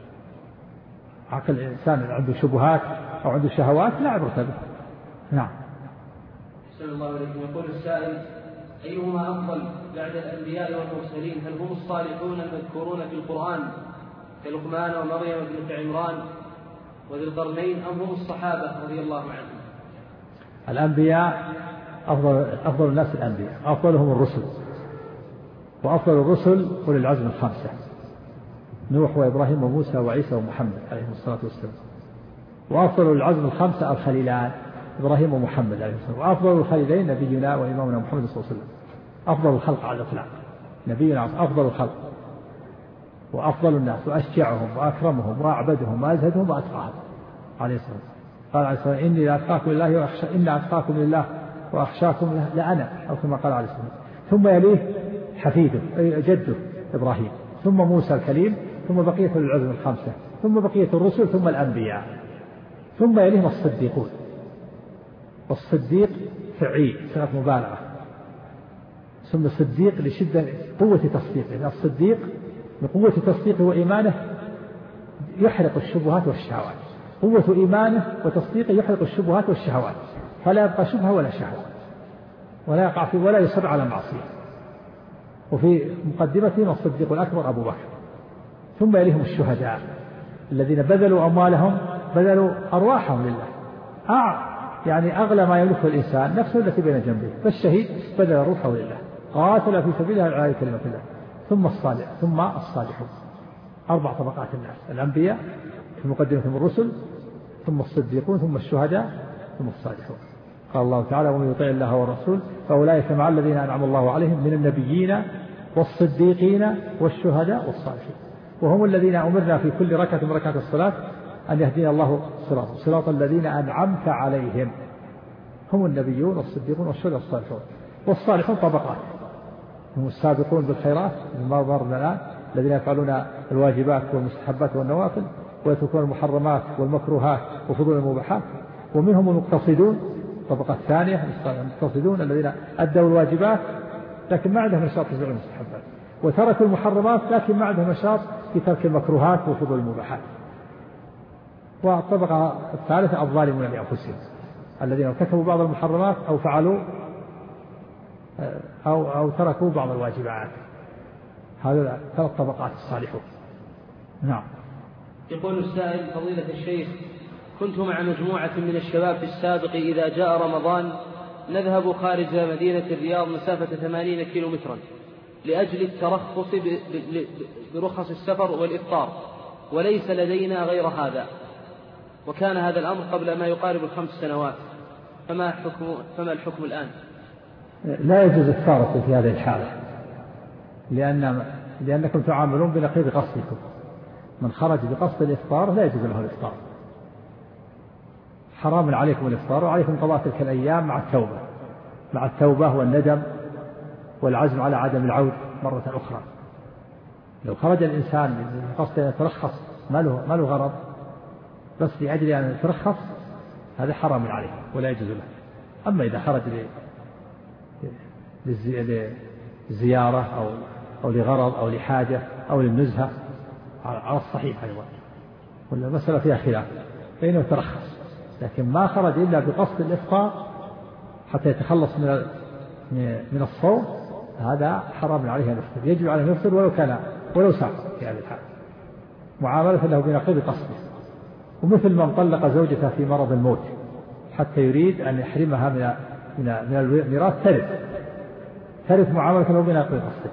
عقل الإنسان عنده شبهات أو عنده شهوات لا عبرة به. نعم. أحسن الله عليكم. يقول السائل: أيهما أفضل بعد الأنبياء والمرسلين؟ هل هم الصالحون المذكورون في القرآن كلقمان ومريم بنت عمران وذي القرنين، أم هم الصحابة رضي الله عنهم؟ الأنبياء أفضل, أفضل الناس الأنبياء، أفضلهم الرسل، وأفضل الرسل أولي العزم الخمسة: نوح وإبراهيم وموسى وعيسى ومحمد عليهم الصلاة والسلام. وأفضل العزم الخمسة الخليلان إبراهيم ومحمد عليه الصلاة والسلام. وأفضل الخليلين نبينا وإمامنا محمد صلى الله عليه وسلم، أفضل الخلق على الإطلاق، نبينا أفضل الخلق وأفضل الناس وأشجعهم وأكرمهم وأعبدهم وأزهدهم وأتقاهم عليه الصلاة والسلام. قال عليه الصلاة والسلام: إني لأتقاكم لله وأخشى إن أتقاكم لله وأخشاكم له لأنا، أو كما قال عليه الصلاة والسلام. ثم يليه حفيده جده إبراهيم، ثم موسى الكليم، ثم بقية العزم الخمسة، ثم بقية الرسل، ثم الأنبياء، ثم يليهم الصديقون. والصديق فعيل صيغة مبالغة، ثم صديق لشدة قوة تصديقه. الصديق من قوة تصديقه وإيمانه يحرق الشبهات والشهوات، قوة إيمانه وتصديقه يحرق الشبهات والشهوات، فلا يبقى شبهة ولا شهوة، ولا يقع في ولا يصر على معصية. وفي مقدمتهم الصديق الأكبر أبو بكر، ثم يليهم الشهداء الذين بذلوا أموالهم، بذلوا أرواحهم لله، آه يعني أغلى ما يملكه الإنسان نفسه التي بين جنبه، فالشهيد بذل روحه لله، قاتل في سبيل الله على كلمة الله. ثم الصالح ثم الصالحون، أربع طبقات الناس: الأنبياء في مقدمتهم الرسل، ثم الصديقون، ثم الشهداء، ثم الصالحون. قال الله تعالى: ومن يطع الله والرسول فأولئك مع الذين أنعم الله عليهم من النبيين والصديقين والشهداء والصالحين. وهم الذين أمرنا في كل ركعة من ركعات الصلاة أن يهدينا الله صراط صراط الذين أنعمت عليهم، هم النبيون والصديقون والشهداء والصالحون. والصالحون طبقات: هم السابقون بالخيرات مما ظهرنا الآن، الذين يفعلون الواجبات والمستحبات والنوافل ويتركون المحرمات والمكروهات وفضول المباحات. ومنهم المقتصدون، طبقة ثانية المقتصدون الذين أدوا الواجبات لكن ما عندهم نشاط في فعل المستحبات، وتركوا المحرمات لكن ما عندهم نشاط في ترك المكروهات وفضول المباحات. والطبقة الثالثة الظالمون لأنفسهم، الذين ارتكبوا بعض المحرمات أو فعلوا أو أو تركوا بعض الواجبات. هذا ثلاث طبقات الصالحون. نعم. يقول السائل: فضيلة الشيخ، كنت مع مجموعة من الشباب في السابق إذا جاء رمضان نذهب خارج مدينة الرياض مسافة ثمانين كيلو مترا لأجل الترخص برخص السفر والإفطار، وليس لدينا غير هذا، وكان هذا الأمر قبل ما يقارب الخمس سنوات، فما حكم فما الحكم الآن؟ لا يجوز التارك في هذه الحالة، لأن لأنكم تعاملون بنقيض قصدكم. من خرج بقصد الإفطار لا يجوز له الإفطار، حرام عليكم الإفطار، وعليكم قضاء تلك الأيام مع التوبة مع التوبة والندم والعزم على عدم العود مرة أخرى. لو خرج الإنسان بقصد أن يترخص ما له ما له غرض، بس لأجل أن يترخص، هذا حرام عليه ولا يجوز له. أما إذا خرج للزيارة أو أو لغرض أو لحاجة أو للنزهة على الصحيح أيضا، ولا مسألة فيها خلاف، فإنه يترخص. لكن ما خرج إلا بقصد الإفطار حتى يتخلص من من الصوم، هذا حرام عليه أن يفطر، يجب عليه أن يفطر ولو كان ولو سافر في هذه الحال، معاملة له بنقيض قصده. ومثل من طلق زوجته في مرض الموت حتى يريد أن يحرمها من من من الميراث، ترث ترث معاملة له بنقيض قصده،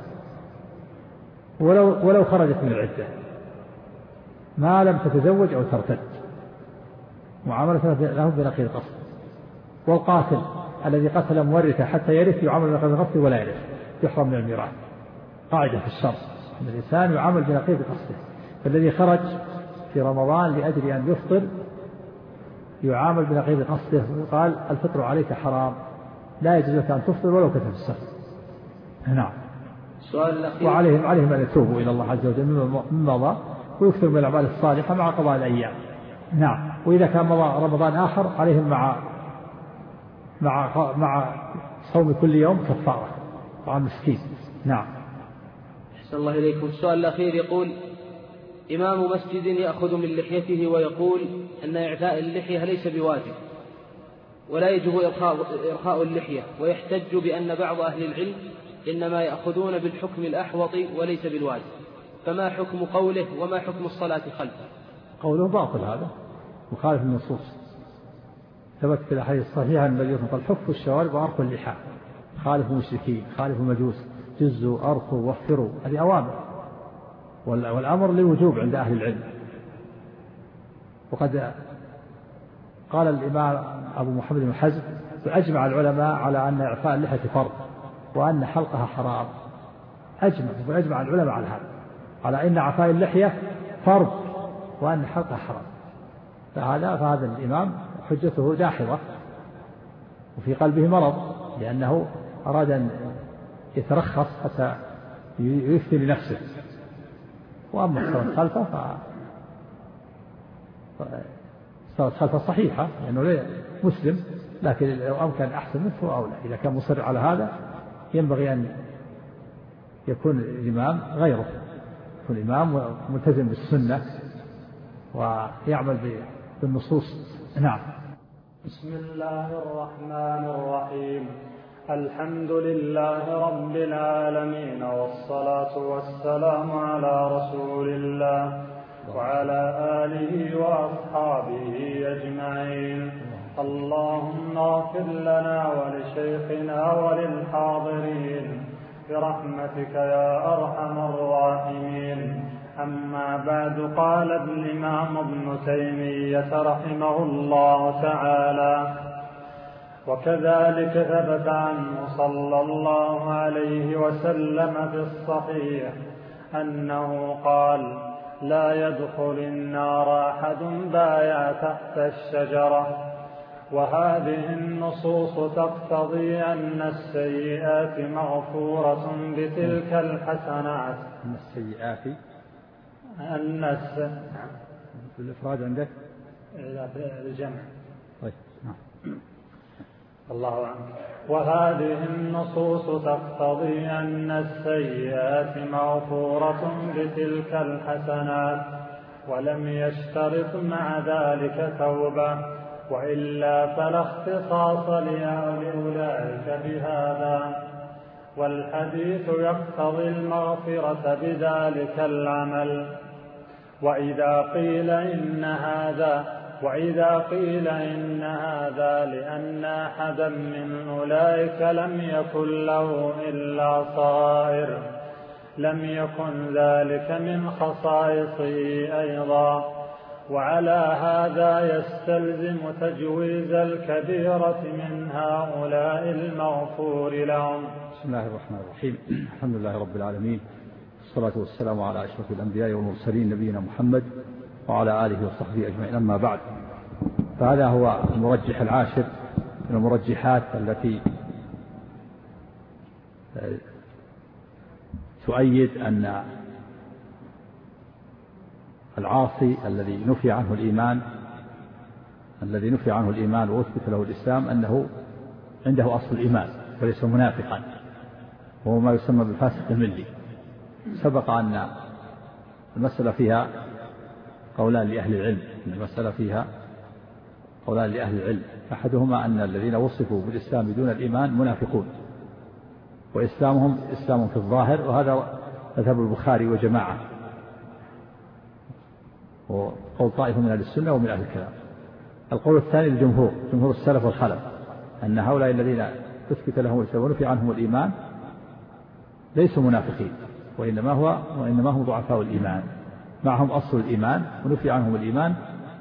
ولو ولو خرجت من العدة ما لم تتزوج أو ترتد، معاملة له بنقيض قصده. والقاتل الذي قتل مورثه حتى يرث يعامل بنقيض قصده ولا يرث، يحرم من الميراث. قاعدة في الشرع أن الإنسان يعامل بنقيض قصده، فالذي خرج في رمضان لأجل أن يفطر يعامل بنقيض قصده، وقال الفطر عليك حرام، لا يجوز لك أن تفطر ولو كنت في السفر. نعم. وعليهم عليهم أن يتوبوا إلى الله عز وجل مما مضى ويكثر من الأعمال الصالحة مع قضاء الأيام. نعم. وإذا كان مضى رمضان آخر عليهم مع مع مع صوم كل يوم كفارة، طعام مسكين. نعم. أحسن الله إليكم. السؤال الأخير يقول: إمام مسجد يأخذ من لحيته ويقول أن إعفاء اللحية ليس بواجب ولا يجب إرخاء, إرخاء اللحية، ويحتج بأن بعض أهل العلم إنما يأخذون بالحكم الأحوط وليس بالواجب، فما حكم قوله وما حكم الصلاة خلفه؟ قوله باطل، هذا مخالف النصوص. ثبت في الأحاديث الصحيحة أن النبي قال: حفوا الشوارب وأرخوا اللحى، خالفوا المشركين، خالفوا المجوس، جزوا أرخوا وفروا، هذه أوامر، والأمر للوجوب عند أهل العلم. وقد قال الإمام أبو محمد بن حزم: أجمع العلماء على أن إعفاء اللحية فرض وأن حلقها حرام. أجمع وأجمع العلماء على هذا، على أن إعفاء اللحية فرض وأن حلقها حرام. فهذا فهذا الإمام حجته داحضة وفي قلبه مرض، لأنه أراد أن يترخص حتى يفتي لنفسه. وأما الصلاة خلفه الصلاة خلفه صحيحة لأنه يعني مسلم، لكن لو أمكن أحسن منه أولى. إذا كان مصر على هذا ينبغي أن يكون الإمام غيره، يكون الإمام ملتزم بالسنة ويعمل بالنصوص. نعم. بسم الله الرحمن الرحيم. الحمد لله رب العالمين، والصلاة والسلام على رسول الله وعلى آله وأصحابه أجمعين. اللهم اغفر لنا ولشيخنا وللحاضرين برحمتك يا أرحم الراحمين. أما بعد، قال الإمام ابن تيمية رحمه الله تعالى: وكذلك ثبت عنه صلى الله عليه وسلم في الصحيح أنه قال: لا يدخل النار أحد بايع تحت الشجرة. وهذه النصوص تقتضي أن السيئات مغفورة بتلك الحسنات. أن السيئات أن الس... الإفراد عندك؟ الجمع. طيب. نعم. الله عنك. وهذه النصوص تقتضي أن السيئات مغفورة بتلك الحسنات، ولم يشترط مع ذلك توبة، وإلا فلا اختصاص لأولئك بهذا. والحديث يقتضي المغفرة بذلك العمل. وإذا قيل إن هذا وإذا قيل إن هذا لأن أحدا من أولئك لم يكن له إلا صغائر، لم يكن ذلك من خصائصه أيضا، وعلى هذا يستلزم تجويز الكبيرة من هؤلاء المغفور لهم. بسم الله الرحمن الرحيم. الحمد لله رب العالمين، والصلاة والسلام على أشرف الأنبياء والمرسلين نبينا محمد وعلى آله وصحبه أجمعين. أما بعد، فهذا هو المرجح العاشر من المرجحات التي تؤيد أن العاصي الذي نفي عنه الإيمان الذي نفي عنه الإيمان وأثبت له الإسلام أنه عنده أصل الإيمان وليس منافقا، وهو ما يسمى بالفاسق الملي. سبق أن المسألة فيها قولان لأهل العلم المسألة فيها قولان لأهل العلم أحدهما أن الذين وصفوا بالإسلام بدون الإيمان منافقون، وإسلامهم إسلام في الظاهر، وهذا مذهب البخاري وجماعة، وقول طائفة من أهل السنة ومن أهل الكلام. القول الثاني الجمهور جمهور السلف والخلف أن هؤلاء الذين تثبت لهم الإسلام ونفي عنهم الإيمان ليسوا منافقين، وإنما هو وإنما هم ضعفاء الإيمان، معهم أصل الإيمان ونفي عنهم الإيمان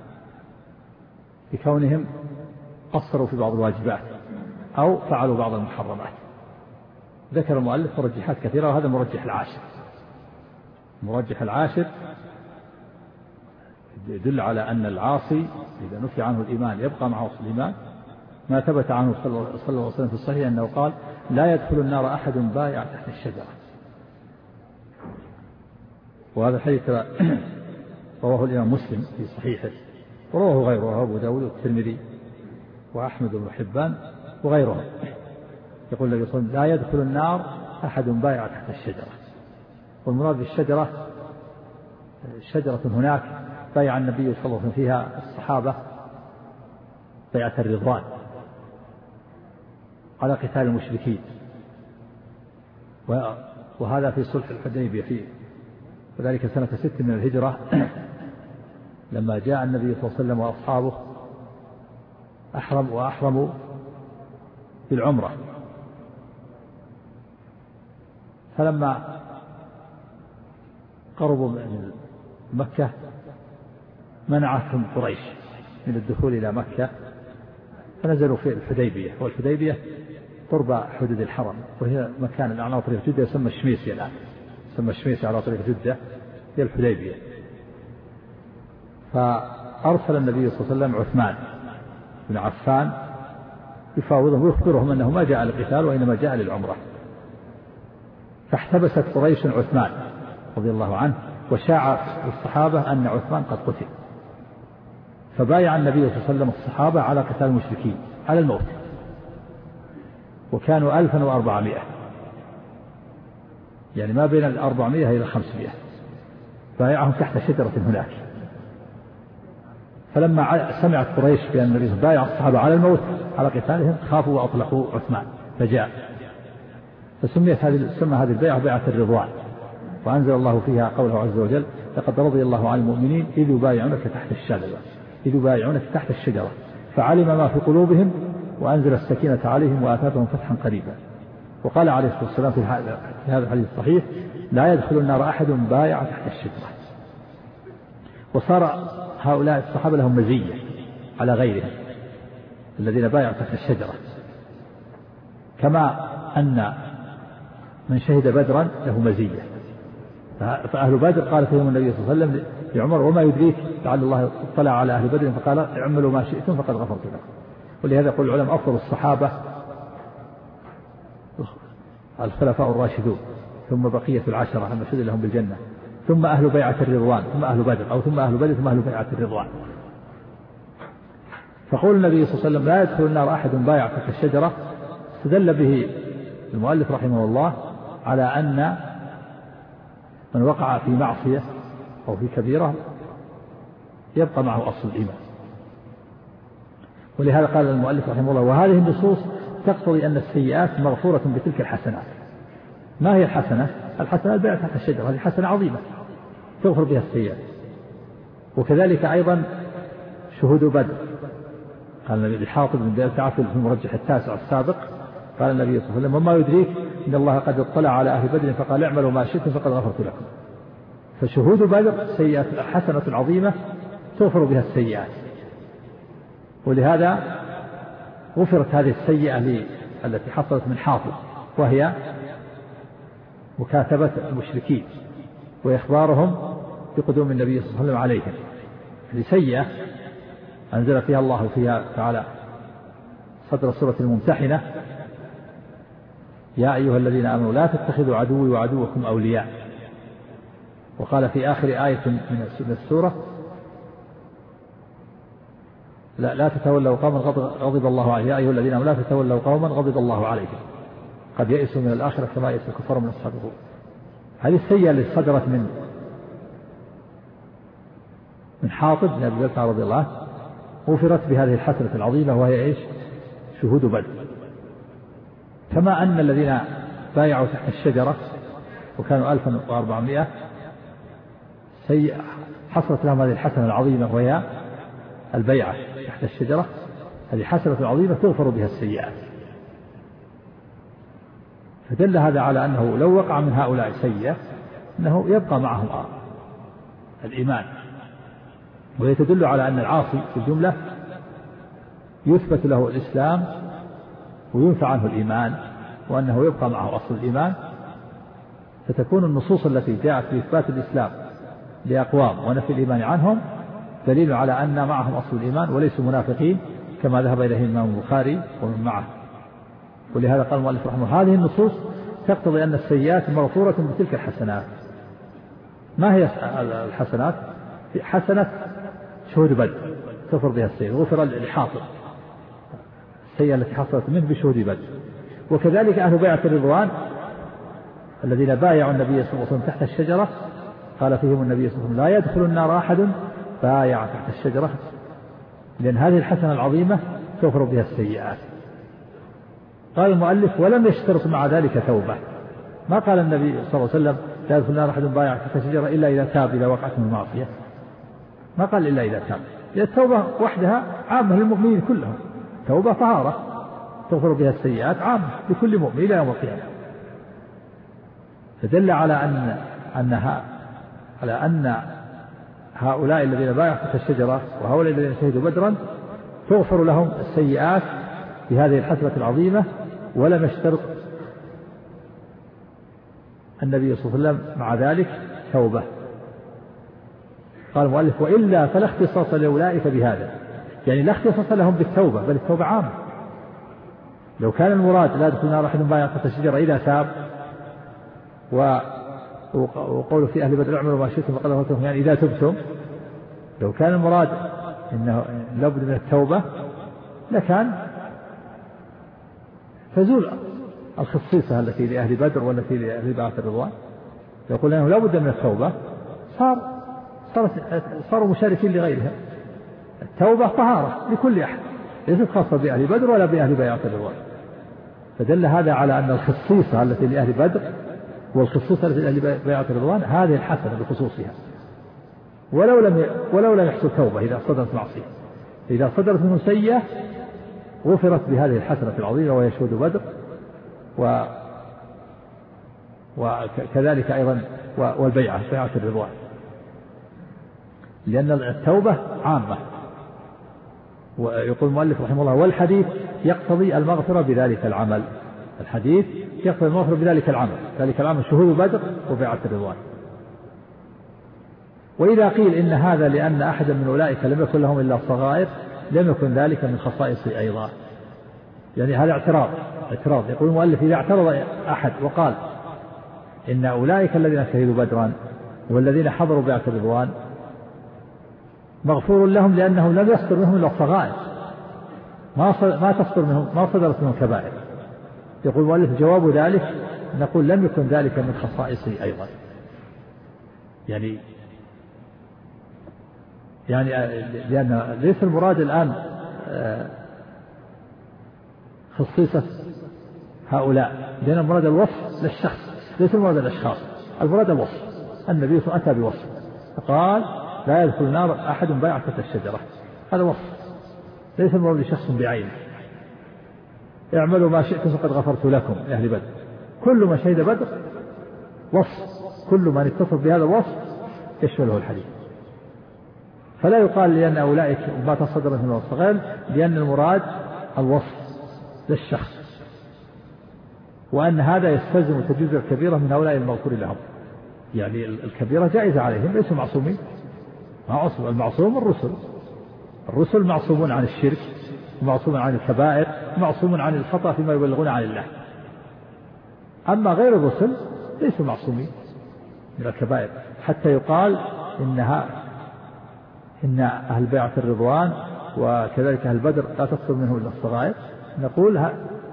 بكونهم قصروا في بعض الواجبات أو فعلوا بعض المحرمات. ذكر المؤلف مرجحات كثيرة، وهذا مرجح العاشر. مرجح العاشر يدل على أن العاصي إذا نفي عنه الإيمان يبقى معه أصل الإيمان، ما ثبت عنه صلى الله عليه وسلم في الصحيح أنه قال: لا يدخل النار أحد بايع تحت الشجرة. وهذا الحديث رواه الإمام مسلم في صحيحه، ورواه غيره أبو داود والترمذي وأحمد بن حبان وغيرهم. يقول النبي صلى الله عليه وسلم: لا يدخل النار أحد بايع تحت الشجرة. والمراد بالشجرة شجرة هناك بايع النبي صلى الله عليه وسلم فيها الصحابة بيعة الرضوان على قتال المشركين، وهذا في صلح الحديبية في وذلك سنة ست من الهجرة لما جاء النبي صلى الله عليه وسلم وأصحابه أحرم وأحرموا بالعمرة. فلما قربوا من مكة منعتهم قريش من الدخول إلى مكة، فنزلوا في الحديبية، والحديبية قرب حدود الحرم، وهي مكان على طريق جدة يسمى الشميسي الآن، يسمى الشميسي على طريق جدة هي الحديبية. فأرسل النبي صلى الله عليه وسلم عثمان بن عفان يفاوضهم ويخبرهم أنه ما جاء للقتال وإنما جاء للعمرة. فاحتبست قريش عثمان رضي الله عنه، وشاع الصحابة أن عثمان قد قتل، فبايع النبي صلى الله عليه وسلم الصحابة على قتال المشركين على الموت، وكانوا ألفا وأربعمائة، يعني ما بين الأربعمائة إلى الخمسمائة، بايعهم تحت شجرة هناك. فلما سمعت قريش بأن النبي بايع الصحابة على الموت على قتالهم خافوا وأطلقوا عثمان فجاء، فسميت هذه سمى هذه البيعة بيعة الرضوان، وأنزل الله فيها قوله عز وجل: لقد رضي الله عن المؤمنين إذ يبايعونك تحت الشجرة إذ يبايعونك تحت الشجرة فعلم ما في قلوبهم وأنزل السكينة عليهم وآتاهم فتحا قريبا. وقال عليه الصلاة والسلام في هذا الحديث الصحيح: لا يدخل النار أحد بايع تحت الشجرة. وصار هؤلاء الصحابة لهم مزية على غيرهم الذين بايعوا تحت الشجرة، كما أن من شهد بدرا له مزية. فأهل بدر قال فيهم النبي صلى الله عليه وسلم لعمر: وما يدريك لعل الله اطلع على أهل بدر فقال اعملوا ما شئتم فقد غفرت لكم. ولهذا يقول العلماء: أفضل الصحابة الخلفاء الراشدون، ثم بقية العشرة المشهود لهم بالجنة، ثم أهل بيعة الرضوان، ثم أهل بدر، أو ثم أهل بدر ثم أهل بيعة الرضوان. فقول النبي صلى الله عليه وسلم: لا يدخل النار أحد بايع تحت الشجرة، استدل به المؤلف رحمه الله على أن من وقع في معصية أو في كبيرة يبقى معه أصل الإيمان. ولهذا قال المؤلف رحمه الله: وهذه النصوص تقتضي أن السيئات مغفورة بتلك الحسنات. ما هي الحسنة؟ الحسنة البيعة تحت الشجرة، هذه حسنة عظيمة تغفر بها السيئات. وكذلك أيضا شهود بدر، قال النبي حاطب بن دير تعفل في المرجح التاسع السابق، قال النبي صلى الله عليه وسلم: وما يدريك إن الله قد اطلع على أهل بدر فقال اعملوا ما شئتم فقد غفرت لكم. فشهود بدر سيئة حسنة عظيمة تغفر بها السيئات. ولهذا غفرت هذه السيئة التي حصلت من حاطب، وهي مكاتبة المشركين وإخبارهم بقدوم النبي صلى الله عليه وسلم عليهم. هذه سيئة أنزل فيها الله فيها تعالى صدر سورة الممتحنة: يا أيها الذين آمنوا لا تتخذوا عدوي وعدوكم أولياء. وقال في آخر آية من السورة: لا, لا تتولوا قوما غضب الله عليهم، يا أيها الذين آمنوا لا تتولوا قوما غضب الله عليهم قد يئسوا من الآخرة كما يئس الكفار من أصحاب القبور. هذه السيئة اللي صدرت من من حاطب بن أبي بلتعة رضي الله عنه غفرت بهذه الحسنة العظيمة، وهي إيش؟ شهود بدر. كما أن الذين بايعوا تحت الشجرة وكانوا ألفا وأربعمائة سيئة حصلت لهم هذه الحسنة العظيمة وهي البيعة تحت الشجرة، هذه حسنة عظيمة تغفر بها السيئات. فدل هذا على أنه لو وقع من هؤلاء سيئة أنه يبقى معهم الإيمان. ويتدل على أن العاصي في الجملة يثبت له الإسلام وينفع عنه الإيمان، وأنه يبقى معه أصل الإيمان. فتكون النصوص التي جاءت في إثبات الإسلام لأقوام ونفي الإيمان عنهم دليل على أن معهم أصل الإيمان وليسوا منافقين كما ذهب إليه الإمام البخاري ومن معه. ولهذا قال المؤلف رحمه الله: هذه النصوص تقتضي أن السيئات مغفورة بتلك الحسنات. ما هي الحسنات؟ حسنة شهود بدر تغفر بها السيئة، غفر لحاطب السيئة التي حصلت منه بشهود بدر. وكذلك أهل بيعة الرضوان الذين بايعوا النبي صلى الله عليه وسلم تحت الشجرة قال فيهم النبي صلى الله عليه وسلم لا يدخل النار أحد بايع تحت الشجرة، لأن هذه الحسنة العظيمة تغفر بها السيئات. قال المؤلف ولم يشترط مع ذلك توبة، ما قال النبي صلى الله عليه وسلم لا يدخل النار أحد بايع تحت الشجرة إلا إذا تاب إذا وقعت من المعصية، ما قال إلا إذا تاب، لأن التوبة وحدها عامة للمؤمنين كلهم، توبة طهارة تغفر بها السيئات عامة لكل مؤمن إلى يوم القيامة. فدل على أن أنها على أن هؤلاء الذين بايعوا تحت الشجرة وهؤلاء الذين شهدوا بدرا تغفر لهم السيئات بهذه الحسنة العظيمة، ولم يشترط النبي صلى الله عليه وسلم مع ذلك توبة. قال المؤلف وإلا فلا اختصاص لأولئك بهذا، يعني لا اختصاص لهم بالتوبة بل التوبة عامة. لو كان المراد لا يدخل النار أحد بايع تحت الشجرة إذا تاب، وقولوا في أهل بدر اعملوا ما شئتم فقد غفرت لكم يعني إذا تبتم، لو كان المراد إنه لابد من التوبة لكان تزول الخصيصة التي لأهل بدر والتي لأهل بيعة الرضوان. يقول أنه لابد من التوبة صار صاروا مشاركين لغيرها. التوبة طهارة لكل أحد ليست خاصة بأهل بدر ولا بأهل بيعة الرضوان، فدل هذا على أن الخصيصة التي لأهل بدر والخصوصة التي لأهل بيعة الرضوان هذه الحسنة بخصوصها، ولو لم ولو لم يحصل توبة إذا صدرت معصية، إذا صدرت منه سيئة غفرت بهذه الحسنة العظيمة وهي شهود بدر، و وكذلك أيضا والبيعة بيعة الرضوان، لأن التوبة عامة. ويقول المؤلف رحمه الله والحديث يقتضي المغفرة بذلك العمل، الحديث يقتضي المغفرة بذلك العمل، ذلك العمل شهود بدر وبيعة الرضوان. وإذا قيل إن هذا لأن أحدا من أولئك لم يكن لهم إلا صغائر لم يكن ذلك من خصائصه أيضا، يعني هذا اعتراض اعتراض يقول المؤلف إذا اعترض أحد وقال إن أولئك الذين شهدوا بدرا والذين حضروا بيعة الرضوان مغفور لهم لأنه لم يصدر منهم إلا الصغائر، ما ما تصدر منهم ما صدرت منهم كبائر، يقول المؤلف جواب ذلك نقول لم يكن ذلك من خصائصه أيضا، يعني يعني لأن ليس المراد الآن خصيصة هؤلاء، لأن المراد الوصف للشخص ليس المراد الأشخاص، المراد الوصف. النبي صلى الله عليه وسلم أتى بوصف فقال لا يدخل النار أحد بايع تحت الشجرة، هذا وصف ليس المراد لشخص بعينه. اعملوا ما شئتم فقد غفرت لكم أهل بدر، كل ما شهد بدر وصف، كل من اتصف بهذا الوصف يشمله الحديث، فلا يقال لأن أولئك ما تصدر من الصغير، لأن المراد الوصف للشخص، وأن هذا يستلزم تجوز الكبيرة من هؤلاء المغفور لهم، يعني الكبيرة جائزة عليهم ليسوا معصومين، معصوم المعصوم الرسل، الرسل معصومون عن الشرك ومعصومون عن الكبائر ومعصومون عن الخطأ فيما يبلغون عن الله، أما غير الرسل ليسوا معصومين من الكبائر، حتى يقال إنها إن أهل بيعة الرضوان وكذلك أهل بدر لا تصدر منهم إلا الصغائر، نقول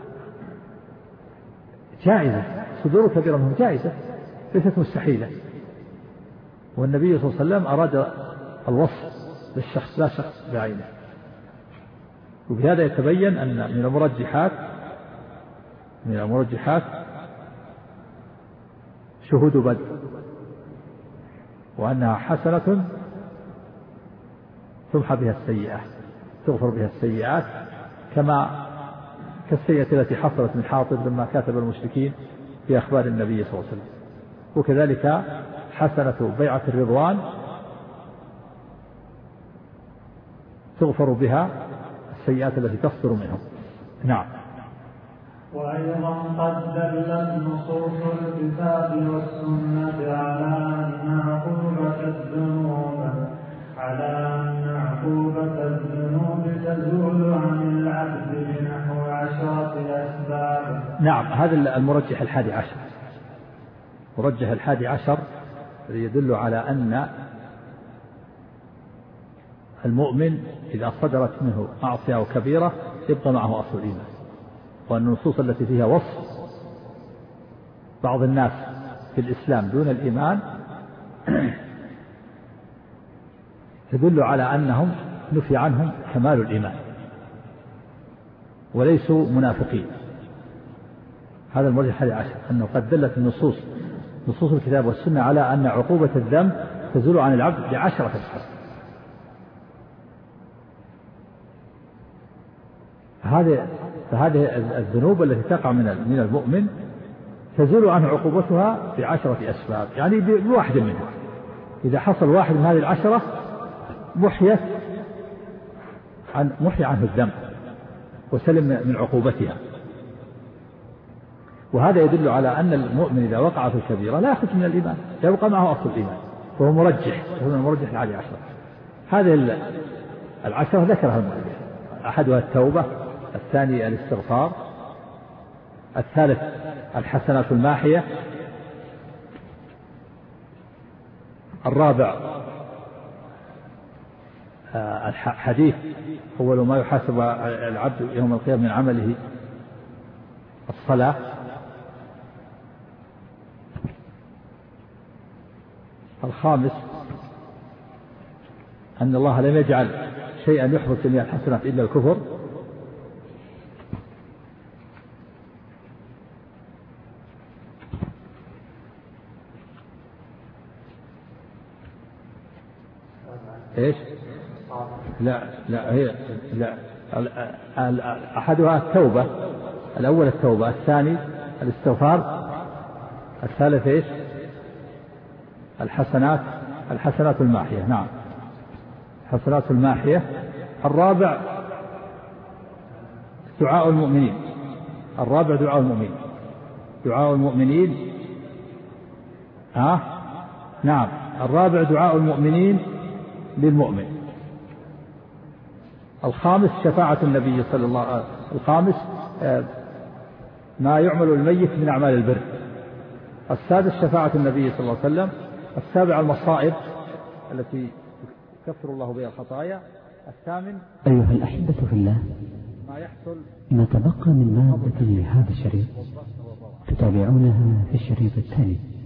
جائزة، صدور كبيرة منهم جائزة ليست مستحيلة، والنبي صلى الله عليه وسلم أراد الوصف للشخص لا شخص بعينه. وبهذا يتبين أن من المرجحات من المرجحات شهود بدر، وأنها حسنة تمحى بها السيئات تغفر بها السيئات، كما كالسيئة التي حصلت من حاطب لما كاتب المشركين في أخبار النبي صلى الله عليه وسلم. وكذلك حسنة بيعة الرضوان تغفر بها السيئات التي تصدر منهم. نعم. وأيضا قد دلت نصوص الكتاب والسنة على أن عقوبة الذنوب على أن عقوبة الذنوب تزول عن العبد بنحو عشرة أسباب. نعم، هذا المرجح الحادي عشر، مرجح الحادي عشر يدل على أن المؤمن إذا صدرت منه معصية أو كبيرة يبقى معه أصل الإيمان، وأن النصوص التي فيها وصف بعض الناس في الإسلام دون الإيمان تدل على أنهم نفي عنهم كمال الإيمان وليسوا منافقين. هذا المرجع الحادي عشر، أنه قد دلت النصوص نصوص الكتاب والسنة على أن عقوبة الذنب تزول عن العبد بعشرة أسباب. هذه فهذه الذنوب التي تقع من من المؤمن تزول عنه عقوبتها بعشرة أسباب، يعني بواحد منها. إذا حصل واحد من هذه العشرة محيت عن محي عنه الذنب وسلم من عقوبتها. وهذا يدل على أن المؤمن إذا وقع في الكبيرة لا يخرج من الإيمان، يبقى معه أصل الإيمان، وهو مرجح، وهو المرجح العادي عشر. هذه العشرة ذكرها المؤلف، أحدها التوبة، الثاني الاستغفار، الثالث الحسنات الماحية، الرابع الحديث أول ما يحاسب العبد يوم القيامة من عمله الصلاة، الخامس أن الله لم يجعل شيئا يحبط جميع الحسنات إلا الكفر، إيش؟ لا لا هي لا أحدها التوبة، الأول التوبة، الثاني الاستغفار، الثالث إيش؟ الحسنات الحسنات الماحية. نعم، الحسنات الماحية. الرابع دعاء المؤمنين، الرابع دعاء المؤمنين، دعاء المؤمنين ها آه؟ نعم، الرابع دعاء المؤمنين للمؤمن. الخامس شفاعة النبي صلى الله عليه وسلم. الخامس ما يعمل الميت من أعمال البر. السادس شفاعة النبي صلى الله عليه وسلم. السابع المصائب التي يكفر الله بها الخطايا. الثامن أيها الأحبة في الله، ما يحصل ما تبقى من مادة هذا الشريط تتابعونها في الشريط التالي.